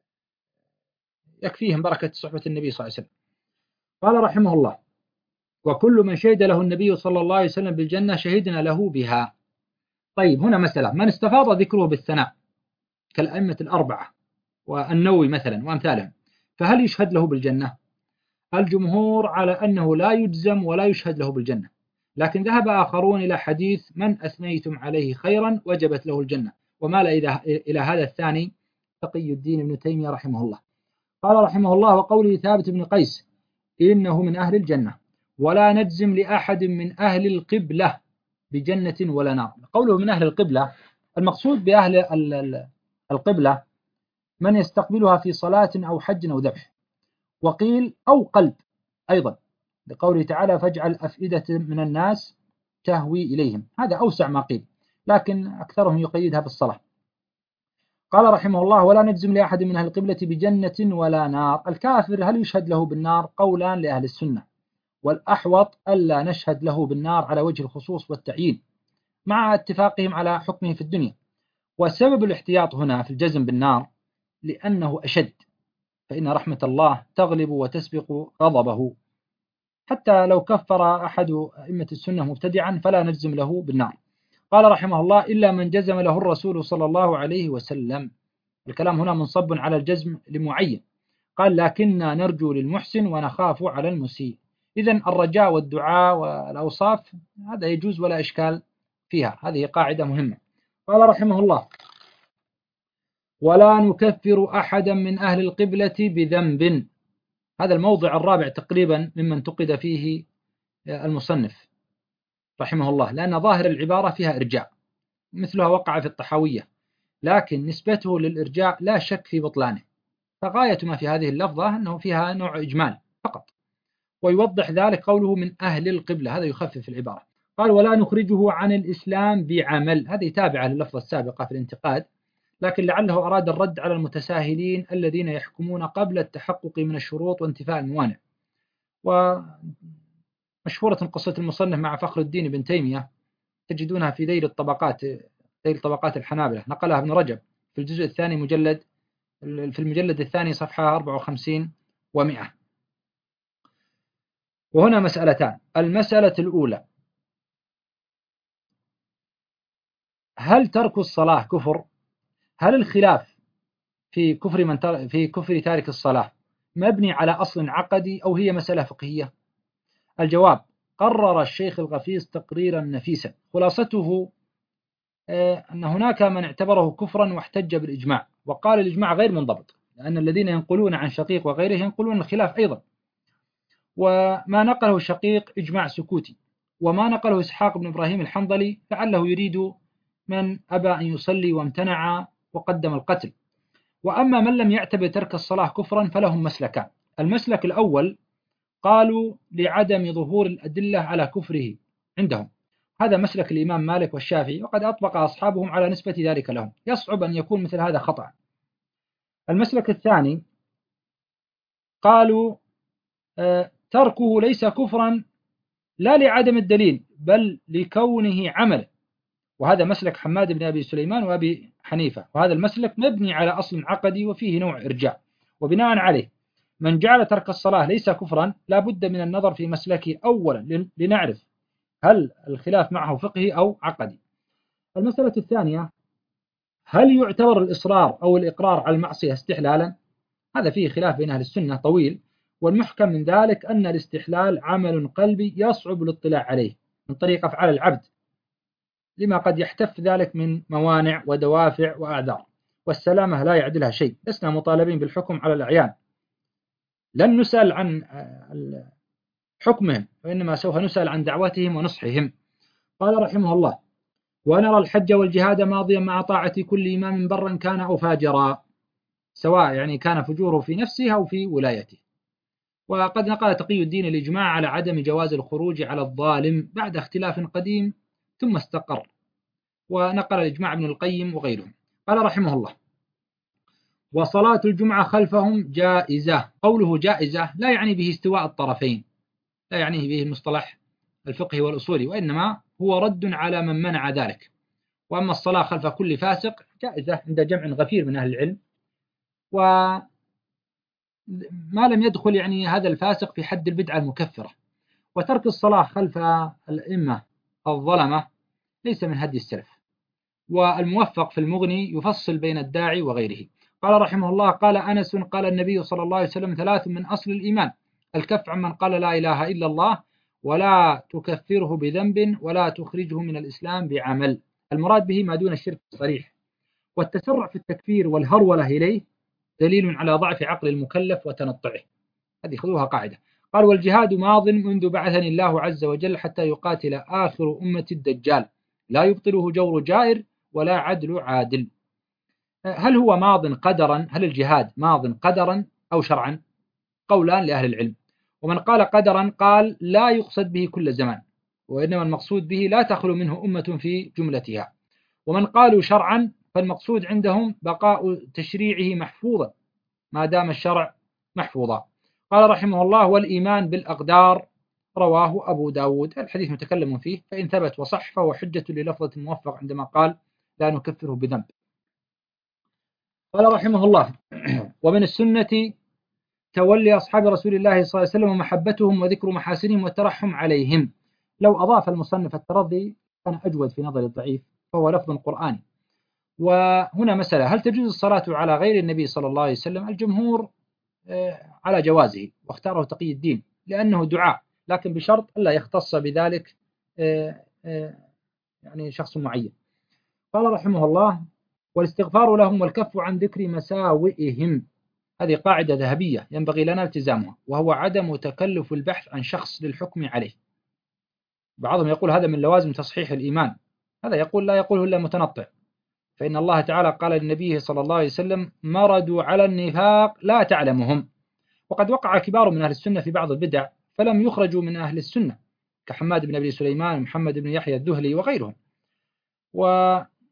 يكفيهم بركة صحبة النبي صلى الله عليه وسلم. قال رحمه الله وكل من شهد له النبي صلى الله عليه وسلم بالجنة شهدنا له بها. طيب هنا مسألة: من استفاض ذكره بالثناء كالأئمة الأربعة والنووي مثلا وأمثالهم، فهل يشهد له بالجنة؟ الجمهور على أنه لا يجزم ولا يشهد له بالجنة، لكن ذهب آخرون إلى حديث: من أثنيتم عليه خيرا وجبت له الجنة، ومال إلى هذا الثاني تقي الدين ابن تيمية رحمه الله. قال رحمه الله: وقوله ثابت بن قيس إنه من أهل الجنة، ولا نجزم لأحد من أهل القبلة بجنة ولا نار. قوله من أهل القبلة، المقصود بأهل القبلة من يستقبلها في صلاة أو حج أو ذبح، وقيل أو قلب أيضا، لقوله تعالى: فاجعل أفئدة من الناس تهوي إليهم. هذا أوسع ما قيل، لكن أكثرهم يقيدها بالصلاة. قال رحمه الله: ولا نجزم لأحد من أهل القبلة بجنة ولا نار. الكافر هل يشهد له بالنار؟ قولان لأهل السنة، والأحوط ألا نشهد له بالنار على وجه الخصوص والتعيين مع اتفاقهم على حكمه في الدنيا. وسبب الاحتياط هنا في الجزم بالنار لأنه أشد، فإن رحمة الله تغلب وتسبق غضبه. حتى لو كفر أحد أئمة السنة مبتدعا فلا نجزم له بالنار. قال رحمه الله: إلا من جزم له الرسول صلى الله عليه وسلم. الكلام هنا منصب على الجزم لمعين. قال: لكننا نرجو للمحسن ونخاف على المسيء. إذن الرجاء والدعاء والأوصاف هذا يجوز ولا إشكال فيها، هذه قاعدة مهمة. قال رحمه الله: ولا نكفر أحدا من أهل القبلة بذنب. هذا الموضع الرابع تقريبا مما انتقد فيه المصنف رحمه الله، لأن ظاهر العبارة فيها إرجاء، مثلها وقع في الطحاوية، لكن نسبته للإرجاء لا شك في بطلانه، فغاية ما في هذه اللفظة أنه فيها نوع إجمال فقط. ويوضح ذلك قوله من أهل القبلة، هذا يخفف العبارة. قال: ولا نخرجه عن الإسلام بعمل. هذه تابعة لللفظة السابقة في الانتقاد، لكن لعله أراد الرد على المتساهلين الذين يحكمون قبل التحقق من الشروط وانتفاء الموانع. ومشهورة قصة المصنف مع فخر الدين ابن تيمية، تجدونها في ذيل الطبقات، ذيل طبقات الحنابلة، نقلها ابن رجب في الجزء الثاني مجلد في المجلد الثاني صفحة أربعة وخمسين ومئة. وهنا مسألتان. المسألة الأولى: هل ترك الصلاة كفر؟ هل الخلاف في كفر من تر... في كفر تارك الصلاة مبني على أصل عقدي أو هي مسألة فقهية؟ الجواب: قرر الشيخ الغفيص تقريرا نفيسا، خلاصته أن هناك من اعتبره كفرا واحتج بالإجماع، وقال الإجماع غير منضبط، لأن الذين ينقلون عن شقيق وغيره ينقلون الخلاف أيضا. وما نقله شقيق إجماع سكوتي، وما نقله إسحاق بن إبراهيم الحنظلي لعله يريد من أبى أن يصلي وامتنع وقدم القتل. وأما من لم يعتبر ترك الصلاة كفرا فلهم مسلكان. المسلك الأول قالوا لعدم ظهور الأدلة على كفره عندهم، هذا مسلك الإمام مالك والشافعي، وقد أطبق أصحابهم على نسبة ذلك لهم، يصعب أن يكون مثل هذا خطأ. المسلك الثاني قالوا آه تركه ليس كفرا لا لعدم الدليل بل لكونه عمل، وهذا مسلك حماد بن أبي سليمان وأبي حنيفة، وهذا المسلك مبني على أصل عقدي وفيه نوع إرجاء، وبناء عليه من جعل ترك الصلاة ليس كفرا لا بد من النظر في مسلكه أولا لنعرف هل الخلاف معه فقهي أو عقدي. المسألة الثانية: هل يعتبر الإصرار أو الإقرار على المعصية استحلالا؟ هذا فيه خلاف بين أهل السنة طويل، والمحكم من ذلك أن الاستحلال عمل قلبي يصعب الاطلاع عليه من طريق أفعال العبد، لما قد يحتف ذلك من موانع ودوافع وأعذار، والسلامة لا يعدلها شيء. لسنا مطالبين بالحكم على الأعيان، لن نسأل عن حكمهم، وإنما سوف نسأل عن دعوتهم ونصحهم. قال رحمه الله: ونرى الحج والجهاد ماضيا مع طاعة كل إمام برا كان أو فاجرا، سواء يعني كان فجوره في نفسه أو في ولايته. وقد نقل تقي الدين الإجماع على عدم جواز الخروج على الظالم بعد اختلاف قديم ثم استقر، ونقل الإجماع ابن القيم وغيرهم. قال رحمه الله: وصلاة الجمعة خلفهم جائزة. قوله جائزة لا يعني به استواء الطرفين، لا يعني به المصطلح الفقهي والأصولي، وإنما هو رد على من منع ذلك. وأما الصلاة خلف كل فاسق جائزة عند جمع غفير من أهل العلم، وما لم يدخل يعني هذا الفاسق في حد البدعة المكفرة. وترك الصلاة خلف الأئمة الظلمة ليس من هدي السلف، والموفق في المغني يفصل بين الداعي وغيره. قال رحمه الله: قال أنس: قال النبي صلى الله عليه وسلم: ثلاث من أصل الإيمان: الكف عمن قال لا إله إلا الله، ولا تكفره بذنب، ولا تخرجه من الإسلام بعمل. المراد به ما دون الشرك الصريح. والتسرع في التكفير والهرولة إليه دليل على ضعف عقل المكلف وتنطعه. هذه خذوها قاعدة. قال: والجهاد ماض منذ بعثني الله عز وجل حتى يقاتل آخر أمة الدجال، لا يبطله جور جائر ولا عدل عادل. هل هو ماض قدرا؟ هل الجهاد ماض قدرا أو شرعا؟ قولان لأهل العلم. ومن قال قدرا قال لا يقصد به كل زمان، وإنما المقصود به لا تخلو منه أمة في جملتها. ومن قالوا شرعا فالمقصود عندهم بقاء تشريعه محفوظا ما دام الشرع محفوظا. قال رحمه الله: والإيمان بالأقدار رواه أبو داود. الحديث متكلم فيه، فإن ثبت وصح فهو حجة للفظة الموفق عندما قال لا نكفره بذنب. قال رحمه الله: ومن السنة تولي أصحاب رسول الله صلى الله عليه وسلم ومحبتهم وذكر محاسنهم والترحم عليهم. لو أضاف المصنف الترضي كان أجود في نظر الضعيف، فهو لفظ قرآني. وهنا مسألة: هل تجوز الصلاة على غير النبي صلى الله عليه وسلم؟ الجمهور على جوازه، واختاره تقي الدين لأنه دعاء، لكن بشرط ألا يختص بذلك يعني شخص معين. قال رحمه الله: والاستغفار لهم والكف عن ذكر مساوئهم. هذه قاعدة ذهبية ينبغي لنا التزامها، وهو عدم تكلف البحث عن شخص للحكم عليه. بعضهم يقول هذا من لوازم تصحيح الإيمان، هذا يقول لا يقوله إلا متنطع، فإن الله تعالى قال للنبي صلى الله عليه وسلم: مردوا على النفاق لا تعلمهم. وقد وقع كبار من أهل السنة في بعض البدع فلم يخرجوا من أهل السنة، كحماد بن أبي سليمان ومحمد بن يحيى الذهلي وغيرهم. و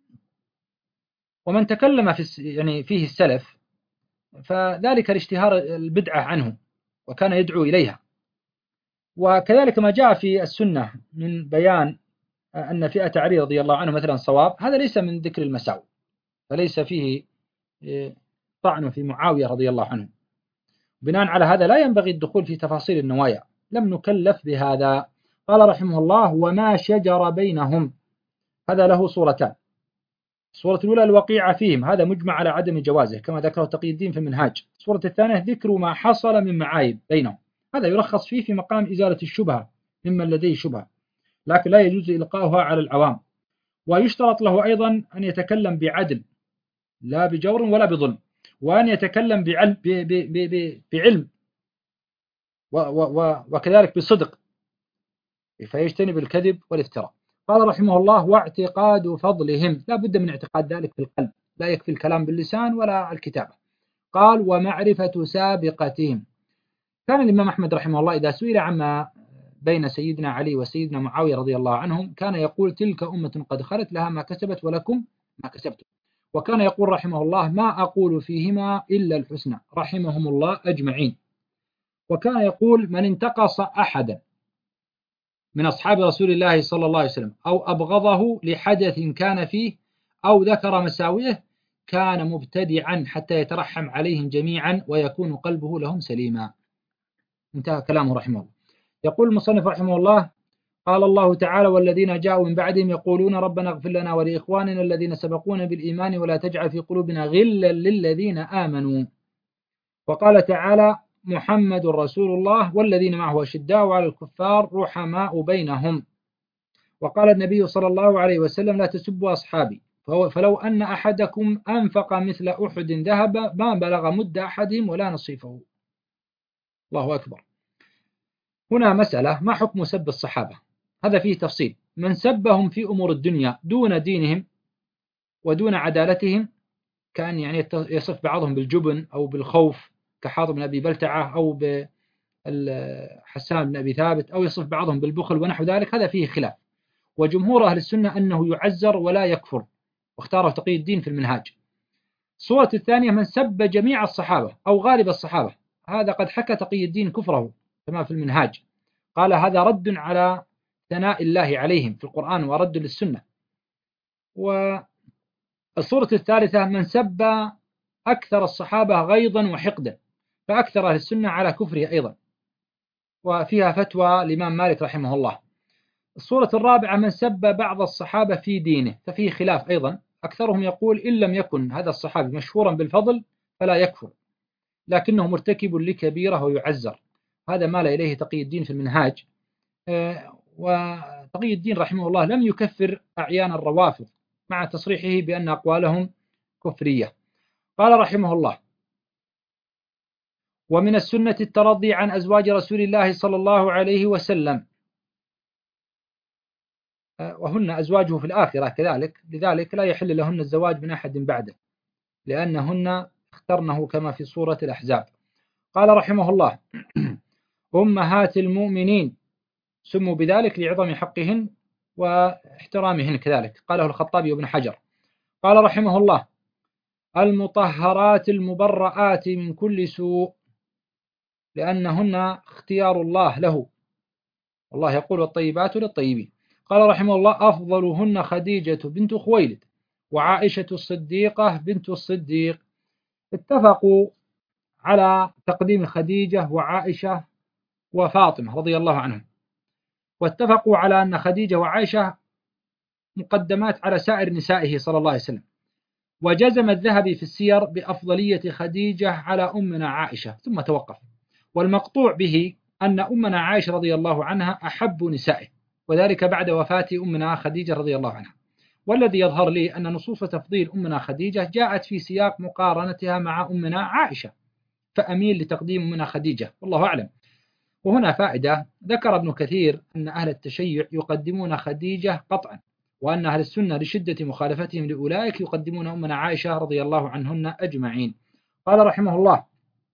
ومن تكلم في يعني فيه السلف فذلك لاشتهار البدعة عنه وكان يدعو إليها. وكذلك ما جاء في السنة من بيان أن فئة علي رضي الله عنه مثلا صواب، هذا ليس من ذكر المساوئ، فليس فيه طعن في معاوية رضي الله عنه. بناء على هذا لا ينبغي الدخول في تفاصيل النوايا، لم نكلف بهذا. قال رحمه الله: وما شجر بينهم. هذا له صورتان: الصورة الأولى الوقيعة فيهم، هذا مجمع على عدم جوازه كما ذكره تقي الدين في المنهاج. الصورة الثانية ذكر ما حصل من معايب بينهم، هذا يرخص فيه في مقام إزالة الشبهة ممن لديه شبهة، لكن لا يجوز إلقاؤها على العوام. ويشترط له أيضا أن يتكلم بعدل لا بجور ولا بظلم، وأن يتكلم بعلم, بعلم وكذلك بصدق، فيجتنب الكذب والافتراء. قال رحمه الله: واعتقاد فضلهم، لا بد من اعتقاد ذلك في القلب، لا يكفي الكلام باللسان ولا الكتابة. قال: ومعرفة سابقتهم. كان الإمام أحمد رحمه الله إذا سئل عما بين سيدنا علي وسيدنا معاوية رضي الله عنهم كان يقول: تلك أمة قد خلت لها ما كسبت ولكم ما كسبتم. وكان يقول رحمه الله: ما أقول فيهما إلا الحسنى، رحمهم الله أجمعين. وكان يقول: من انتقص أحدا من أصحاب رسول الله صلى الله عليه وسلم أو أبغضه لحدث كان فيه أو ذكر مساوئه كان مبتدعا حتى يترحم عليهم جميعا ويكون قلبه لهم سليما. انتهى كلامه رحمه الله. يقول المصنف رحمه الله: قال الله تعالى: والذين جاءوا من بعدهم يقولون ربنا اغفر لنا ولإخواننا الذين سبقونا بالإيمان ولا تجعل في قلوبنا غلا للذين آمنوا. وقال تعالى: محمد رسول الله والذين معه أشداء على الكفار رحماء بينهم. وقال النبي صلى الله عليه وسلم: لا تسبوا أصحابي فلو أن أحدكم أنفق مثل أحد ذهب ما بلغ مد أحدهم ولا نصيفه. الله أكبر. هنا مسألة: ما حكم سب الصحابة؟ هذا فيه تفصيل. من سبهم في أمور الدنيا دون دينهم ودون عدالتهم، كان يعني يصف بعضهم بالجبن أو بالخوف كحاطب بن أبي بلتعة أو بحسان بن أبي ثابت، أو يصف بعضهم بالبخل ونحو ذلك، هذا فيه خلاف. وجمهور أهل السنة أنه يعزر ولا يكفر، واختاره تقي الدين في المنهاج. الصورة الثانية: من سب جميع الصحابة أو غالب الصحابة، هذا قد حكى تقي الدين كفره كما في المنهاج، قال هذا رد على ثناء الله عليهم في القرآن ورد للسنة. والصورة الثالثة: من سب أكثر الصحابة غيظا وحقدا، فأكثر أهل السنة على كفره أيضا، وفيها فتوى الإمام مالك رحمه الله. الصورة الرابعة: من سب بعض الصحابة في دينه، ففيه خلاف أيضا، أكثرهم يقول إن لم يكن هذا الصحابي مشهورا بالفضل فلا يكفر، لكنه مرتكب لكبيرة ويعزر. هذا مال إليه تقي الدين في المنهاج. وتقي الدين رحمه الله لم يكفر أعيان الروافض مع تصريحه بأن أقوالهم كفرية. قال رحمه الله: ومن السنة الترضي عن أزواج رسول الله صلى الله عليه وسلم، وهن أزواجه في الآخرة كذلك، لذلك لا يحل لهن الزواج من أحد بعده لأنهن اخترنه كما في سورة الأحزاب. قال رحمه الله: أمهات المؤمنين سموا بذلك لعظم حقهن واحترامهن كذلك. قاله الخطابي وابن حجر. قال رحمه الله: المطهرات المبرآت من كل سوء، لأنهن اختيار الله له، والله يقول والطيبات للطيبين. قال رحمه الله: أفضلهن خديجة بنت خويلد وعائشة الصديقة بنت الصديق. اتفقوا على تقديم خديجة وعائشة وفاطمة رضي الله عنهم، واتفقوا على أن خديجة وعائشة مقدمات على سائر نسائه صلى الله عليه وسلم. وجزم الذهبي في السير بأفضلية خديجة على أمنا عائشة ثم توقف. والمقطوع به أن أمنا عائشة رضي الله عنها أحب نسائه، وذلك بعد وفاة أمنا خديجة رضي الله عنها. والذي يظهر لي أن نصوص تفضيل أمنا خديجة جاءت في سياق مقارنتها مع أمنا عائشة، فأميل لتقديم أمنا خديجة والله أعلم. وهنا فائدة: ذكر ابن كثير أن أهل التشيع يقدمون خديجة قطعا، وأن أهل السنة لشدة مخالفتهم لأولئك يقدمون أمنا عائشة رضي الله عنهن أجمعين. قال رحمه الله: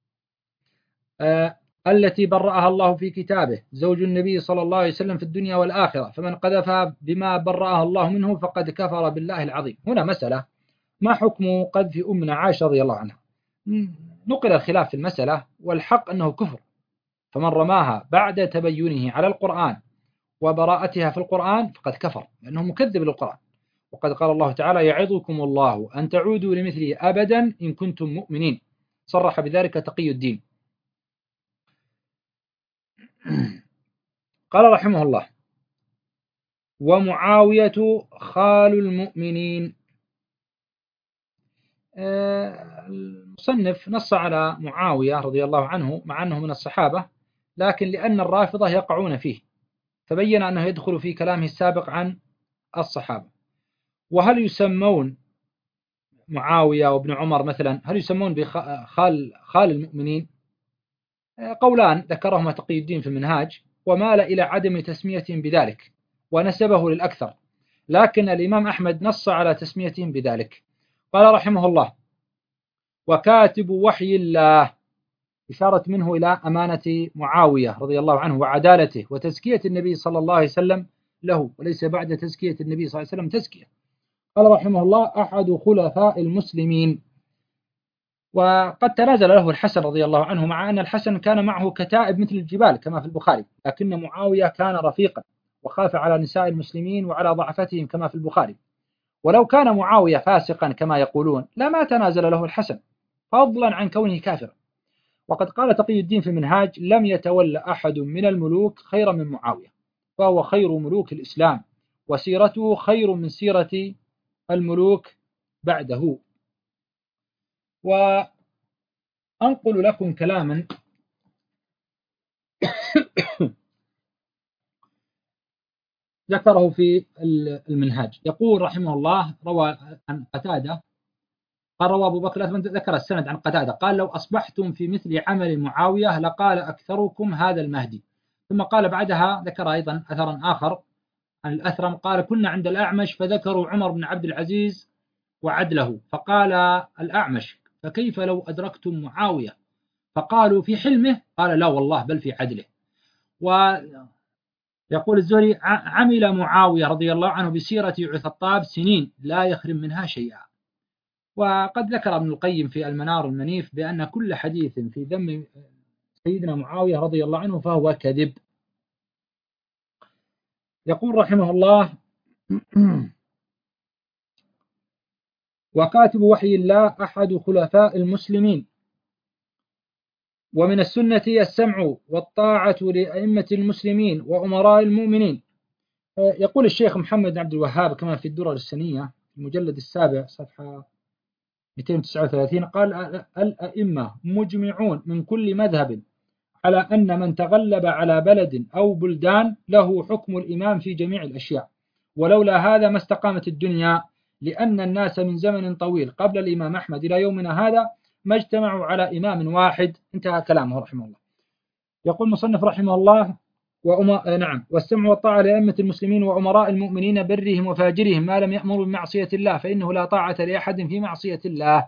آه التي برأها الله في كتابه، زوج النبي صلى الله عليه وسلم في الدنيا والآخرة، فمن قذف بما برأها الله منه فقد كفر بالله العظيم. هنا مسألة: ما حكم قذف أمنا عائشة رضي الله عنها؟ نقل الخلاف في المسألة، والحق أنه كفر، فمن رماها بعد تبينه على القرآن وبراءتها في القرآن فقد كفر، لأنه مكذب للقرآن. وقد قال الله تعالى: يعظكم الله أن تعودوا لمثله أبدا إن كنتم مؤمنين. صرح بذلك تقي الدين. قال رحمه الله: ومعاوية خال المؤمنين. المصنف نص على معاوية رضي الله عنه مع أنه من الصحابة، لكن لأن الرافضة يقعون فيه فبين أنه يدخل في كلامه السابق عن الصحابة. وهل يسمون معاوية وابن عمر مثلا، هل يسمون بخال خال المؤمنين؟ قولان ذكرهما تقي الدين في المنهاج، ومال إلى عدم تسميتهم بذلك ونسبه للأكثر، لكن الإمام أحمد نص على تسميتهم بذلك. قال رحمه الله: وكاتب وحي الله، إشارة منه إلى أمانة معاوية رضي الله عنه وعدالته وتزكية النبي صلى الله عليه وسلم له، وليس بعد تزكية النبي صلى الله عليه وسلم تزكية. قال رحمه الله: أحد خلفاء المسلمين. وقد تنازل له الحسن رضي الله عنه، مع أن الحسن كان معه كتائب مثل الجبال كما في البخاري، لكن معاوية كان رفيقا وخاف على نساء المسلمين وعلى ضعفتهم كما في البخاري. ولو كان معاوية فاسقا كما يقولون لما تنازل له الحسن، فضلا عن كونه كافرا. وقد قال تقي الدين في المنهاج: لم يتولى أحد من الملوك خيرا من معاوية، فهو خير ملوك الإسلام، وسيرته خير من سيرة الملوك بعده. وأنقل لكم كلاما ذكره في المنهاج. يقول رحمه الله: روى عن قتادة، قال روى أبو بكر ذكر السند عن قتادة قال: لو أصبحتم في مثل عمل معاوية لقال أكثركم هذا المهدي. ثم قال بعدها ذكر أيضا أثرا آخر عن الأثرم قال: كنا عند الأعمش فذكروا عمر بن عبد العزيز وعدله، فقال الأعمش: فكيف لو أدركتم معاوية؟ فقالوا: في حلمه؟ قال: لا والله بل في عدله. ويقول الزهري: عمل معاوية رضي الله عنه بسيرة عثطاب سنين لا يخرم منها شيئا. وقد ذكر ابن القيم في المنار المنيف بأن كل حديث في ذم سيدنا معاوية رضي الله عنه فهو كذب. يقول رحمه الله: وكاتب وحي الله أحد خلفاء المسلمين. ومن السنة السمع والطاعة لأئمة المسلمين وأمراء المؤمنين. يقول الشيخ محمد بن عبد الوهاب كما في الدرر السنية: في المجلد السابع صفحة مئتين وتسعة وثلاثين قال: الأئمة مجمعون من كل مذهب على أن من تغلب على بلد أو بلدان له حكم الإمام في جميع الأشياء، ولولا هذا ما استقامت الدنيا، لأن الناس من زمن طويل قبل الإمام أحمد إلى يومنا هذا ما اجتمعوا على إمام واحد. انتهى كلامه رحمه الله. يقول المصنف رحمه الله: وأم... نعم والسمع والطاعة لأئمة المسلمين وأمراء المؤمنين برهم وفاجرهم ما لم يأمروا بمعصية الله، فإنه لا طاعة لأحد في معصية الله.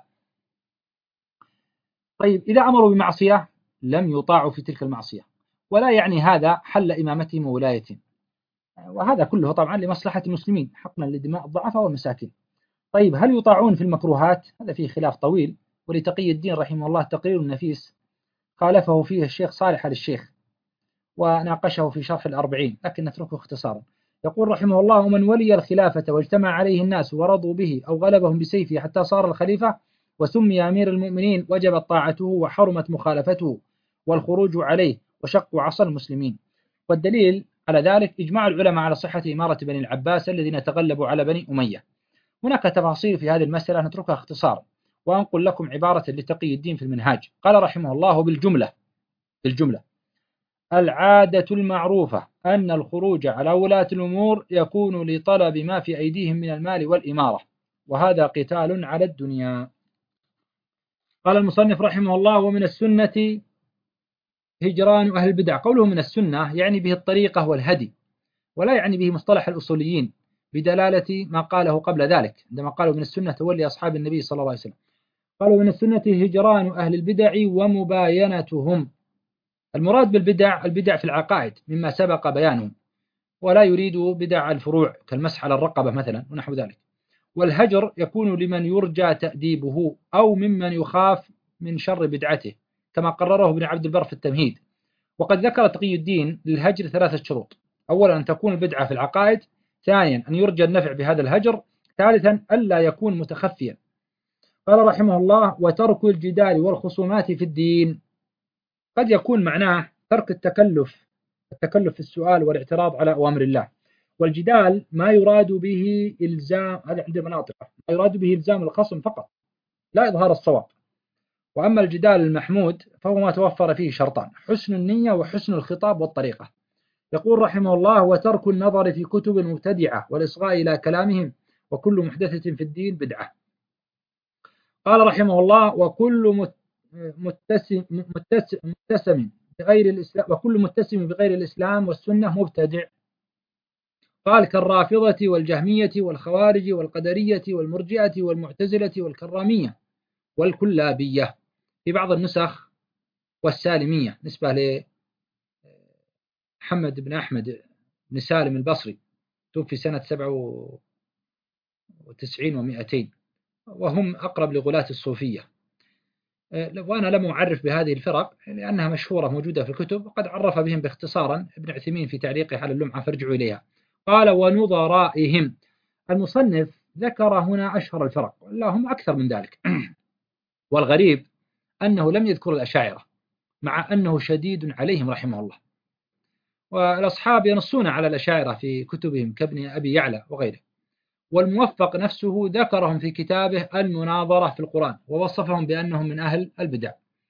طيب إذا أمروا بمعصية لم يطاعوا في تلك المعصية، ولا يعني هذا حل إمامتهم وولايتهم، وهذا كله طبعا لمصلحة المسلمين حقنا لدماء الضعفاء والمساكين. طيب هل يطاعون في المكروهات؟ هذا فيه خلاف طويل، ولتقي الدين رحمه الله تقرير نفيس خالفه فيه الشيخ صالح آل الشيخ وناقشه في شرح الأربعين، لكن نتركه اختصارا. يقول رحمه الله: ومن ولي الخلافة واجتمع عليه الناس ورضوا به أو غلبهم بسيفه حتى صار الخليفة وسمي أمير المؤمنين وجبت طاعته وحرمت مخالفته والخروج عليه وشق عصا المسلمين. والدليل على ذلك إجماع العلماء على صحة إمارة بني العباس الذين تغلبوا على بني أمية. هناك تفاصيل في هذه المسألة نتركها اختصارا، وأنقل لكم عبارة لتقي الدين في المنهاج. قال رحمه الله: بالجملة بالجملة العادة المعروفة أن الخروج على ولاة الأمور يكون لطلب ما في أيديهم من المال والإمارة، وهذا قتال على الدنيا. قال المصنف رحمه الله: ومن السنة هجران أهل البدع. قوله من السنة يعني به الطريقة والهدي، ولا يعني به مصطلح الأصوليين، بدلالة ما قاله قبل ذلك عندما قالوا من السنة تولي أصحاب النبي صلى الله عليه وسلم. قالوا من السنة هجران أهل البدع ومباينتهم. المراد بالبدع البدع في العقائد مما سبق بيانه، ولا يريد بدع الفروع كالمسح على الرقبة مثلا ونحو ذلك. والهجر يكون لمن يرجى تأديبه أو ممن يخاف من شر بدعته، كما قرره ابن عبد البر في التمهيد. وقد ذكر تقي الدين للهجر ثلاثة شروط: أولا أن تكون البدعة في العقائد، ثانيا أن يرجى النفع بهذا الهجر، ثالثا ألا يكون متخفيا. قال رحمه الله: وترك الجدال والخصومات في الدين. قد يكون معناه ترك التكلف التكلف في السؤال والاعتراض على أوامر الله. والجدال ما يراد به إلزام، هذا عند مناطقه، ما يراد به إلزام الخصم فقط لا إظهار الصواب. وأما الجدال المحمود فهو ما توفر فيه شرطان: حسن النية وحسن الخطاب والطريقة. يقول رحمه الله: وترك النظر في كتب مبتدعة والإصغاء إلى كلامهم، وكل محدثة في الدين بدعة. قال رحمه الله: وكل متسم متسم متسم بغير الإسلام وكل متسم بغير الإسلام والسنة مبتدع. قال: كالرافضة والجهمية والخوارج والقدرية والمرجئة والمعتزلة والكرامية والكلابية في بعض النسخ، والسالمية نسبة لمحمد بن أحمد بن سالم البصري، توفي سنة سبعة وتسعين ومائتين، وهم أقرب لغلاة الصوفية. وأنا لم أعرف بهذه الفرق لأنها مشهورة موجودة في الكتب، وقد عرف بهم باختصارا ابن عثيمين في تعليقه على اللمعة فارجعوا إليها. قال: ونظرائهم. المصنف ذكر هنا أشهر الفرق، وهم أكثر من ذلك. والغريب أنه لم يذكر الأشاعرة، مع أنه شديد عليهم رحمه الله. والأصحاب ينصون على الأشاعرة في كتبهم كابن أبي يعلى وغيره. والموفق نفسه ذكرهم في كتابه المناظرة في القرآن، ووصفهم بأنهم من أهل البدع.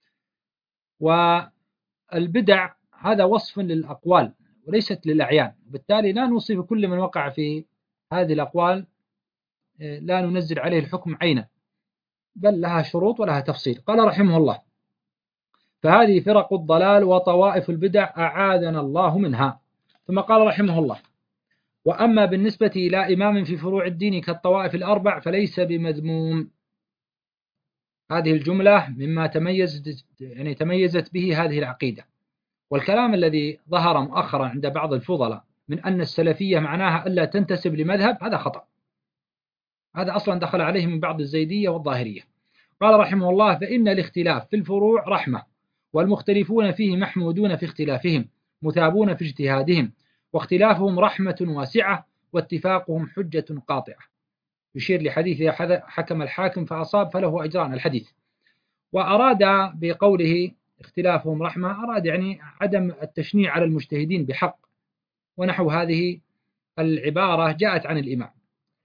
والبدع هذا وصف للأقوال وليست للأعيان، بالتالي لا نوصف كل من وقع في هذه الأقوال، لا ننزل عليه الحكم عينا، بل لها شروط ولها تفصيل. قال رحمه الله: فهذه فرق الضلال وطوائف البدع أعاذنا الله منها. ثم قال رحمه الله: وأما بالنسبة إلى إمام في فروع الدين كالطوائف الأربع فليس بمذموم. هذه الجملة مما تميزت يعني تميزت به هذه العقيدة. والكلام الذي ظهر مؤخرا عند بعض الفضلاء من أن السلفية معناها ألا تنتسب لمذهب، هذا خطأ. هذا أصلا دخل عليه من بعض الزيدية والظاهرية. قال رحمه الله: فإن الاختلاف في الفروع رحمة، والمختلفون فيه محمودون في اختلافهم مثابون في اجتهادهم، واختلافهم رحمة واسعة، واتفاقهم حجة قاطعة. يشير لحديث حكم الحاكم فأصاب فله أجران الحديث. وأراد بقوله اختلافهم رحمة أراد يعني عدم التشنيع على المجتهدين بحق، ونحو هذه العبارة جاءت عن الإمام.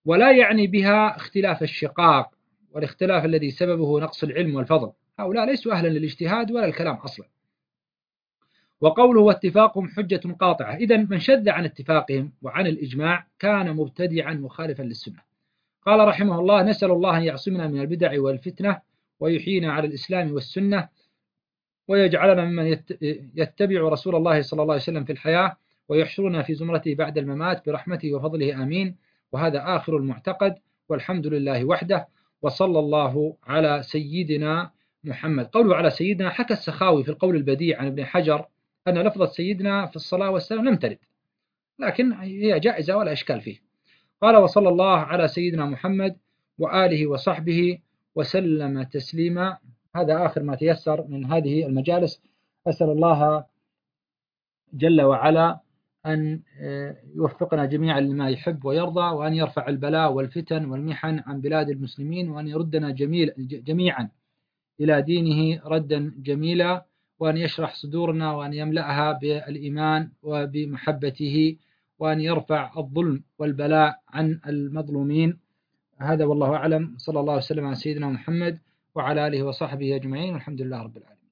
ولا يعني بها اختلاف الشقاق والاختلاف الذي سببه نقص العلم والفضل، هؤلاء ليسوا أهلا للاجتهاد ولا الكلام أصلا. وقوله واتفاقهم حجة قاطعة، إذا من شذ عن اتفاقهم وعن الإجماع كان مبتدعا مخالفا للسنة. قال رحمه الله: نسأل الله أن يعصمنا من البدع والفتنة ويحيينا على الإسلام والسنة ويجعلنا ممن يتبع رسول الله صلى الله عليه وسلم في الحياة ويحشرنا في زمرته بعد الممات برحمته وفضله آمين. وهذا آخر المعتقد، والحمد لله وحده، وصلى الله على سيدنا محمد. قوله على سيدنا، حكى السخاوي في القول البديع عن ابن حجر أن لفظة سيدنا في الصلاة والسلام لم ترد، لكن هي جائزة ولا إشكال فيه. قال: وصلى الله على سيدنا محمد وآله وصحبه وسلم تسليما. هذا آخر ما تيسر من هذه المجالس. أسأل الله جل وعلا أن يوفقنا جميعا لما يحب ويرضى، وأن يرفع البلاء والفتن والمحن عن بلاد المسلمين، وأن يردنا جميل جميعا إلى دينه ردا جميلا، وأن يشرح صدورنا وأن يملأها بالإيمان وبمحبته، وأن يرفع الظلم والبلاء عن المظلومين. هذا والله أعلم. صلى الله وسلم على سيدنا محمد وعلى آله وصحبه أجمعين، والحمد لله رب العالمين.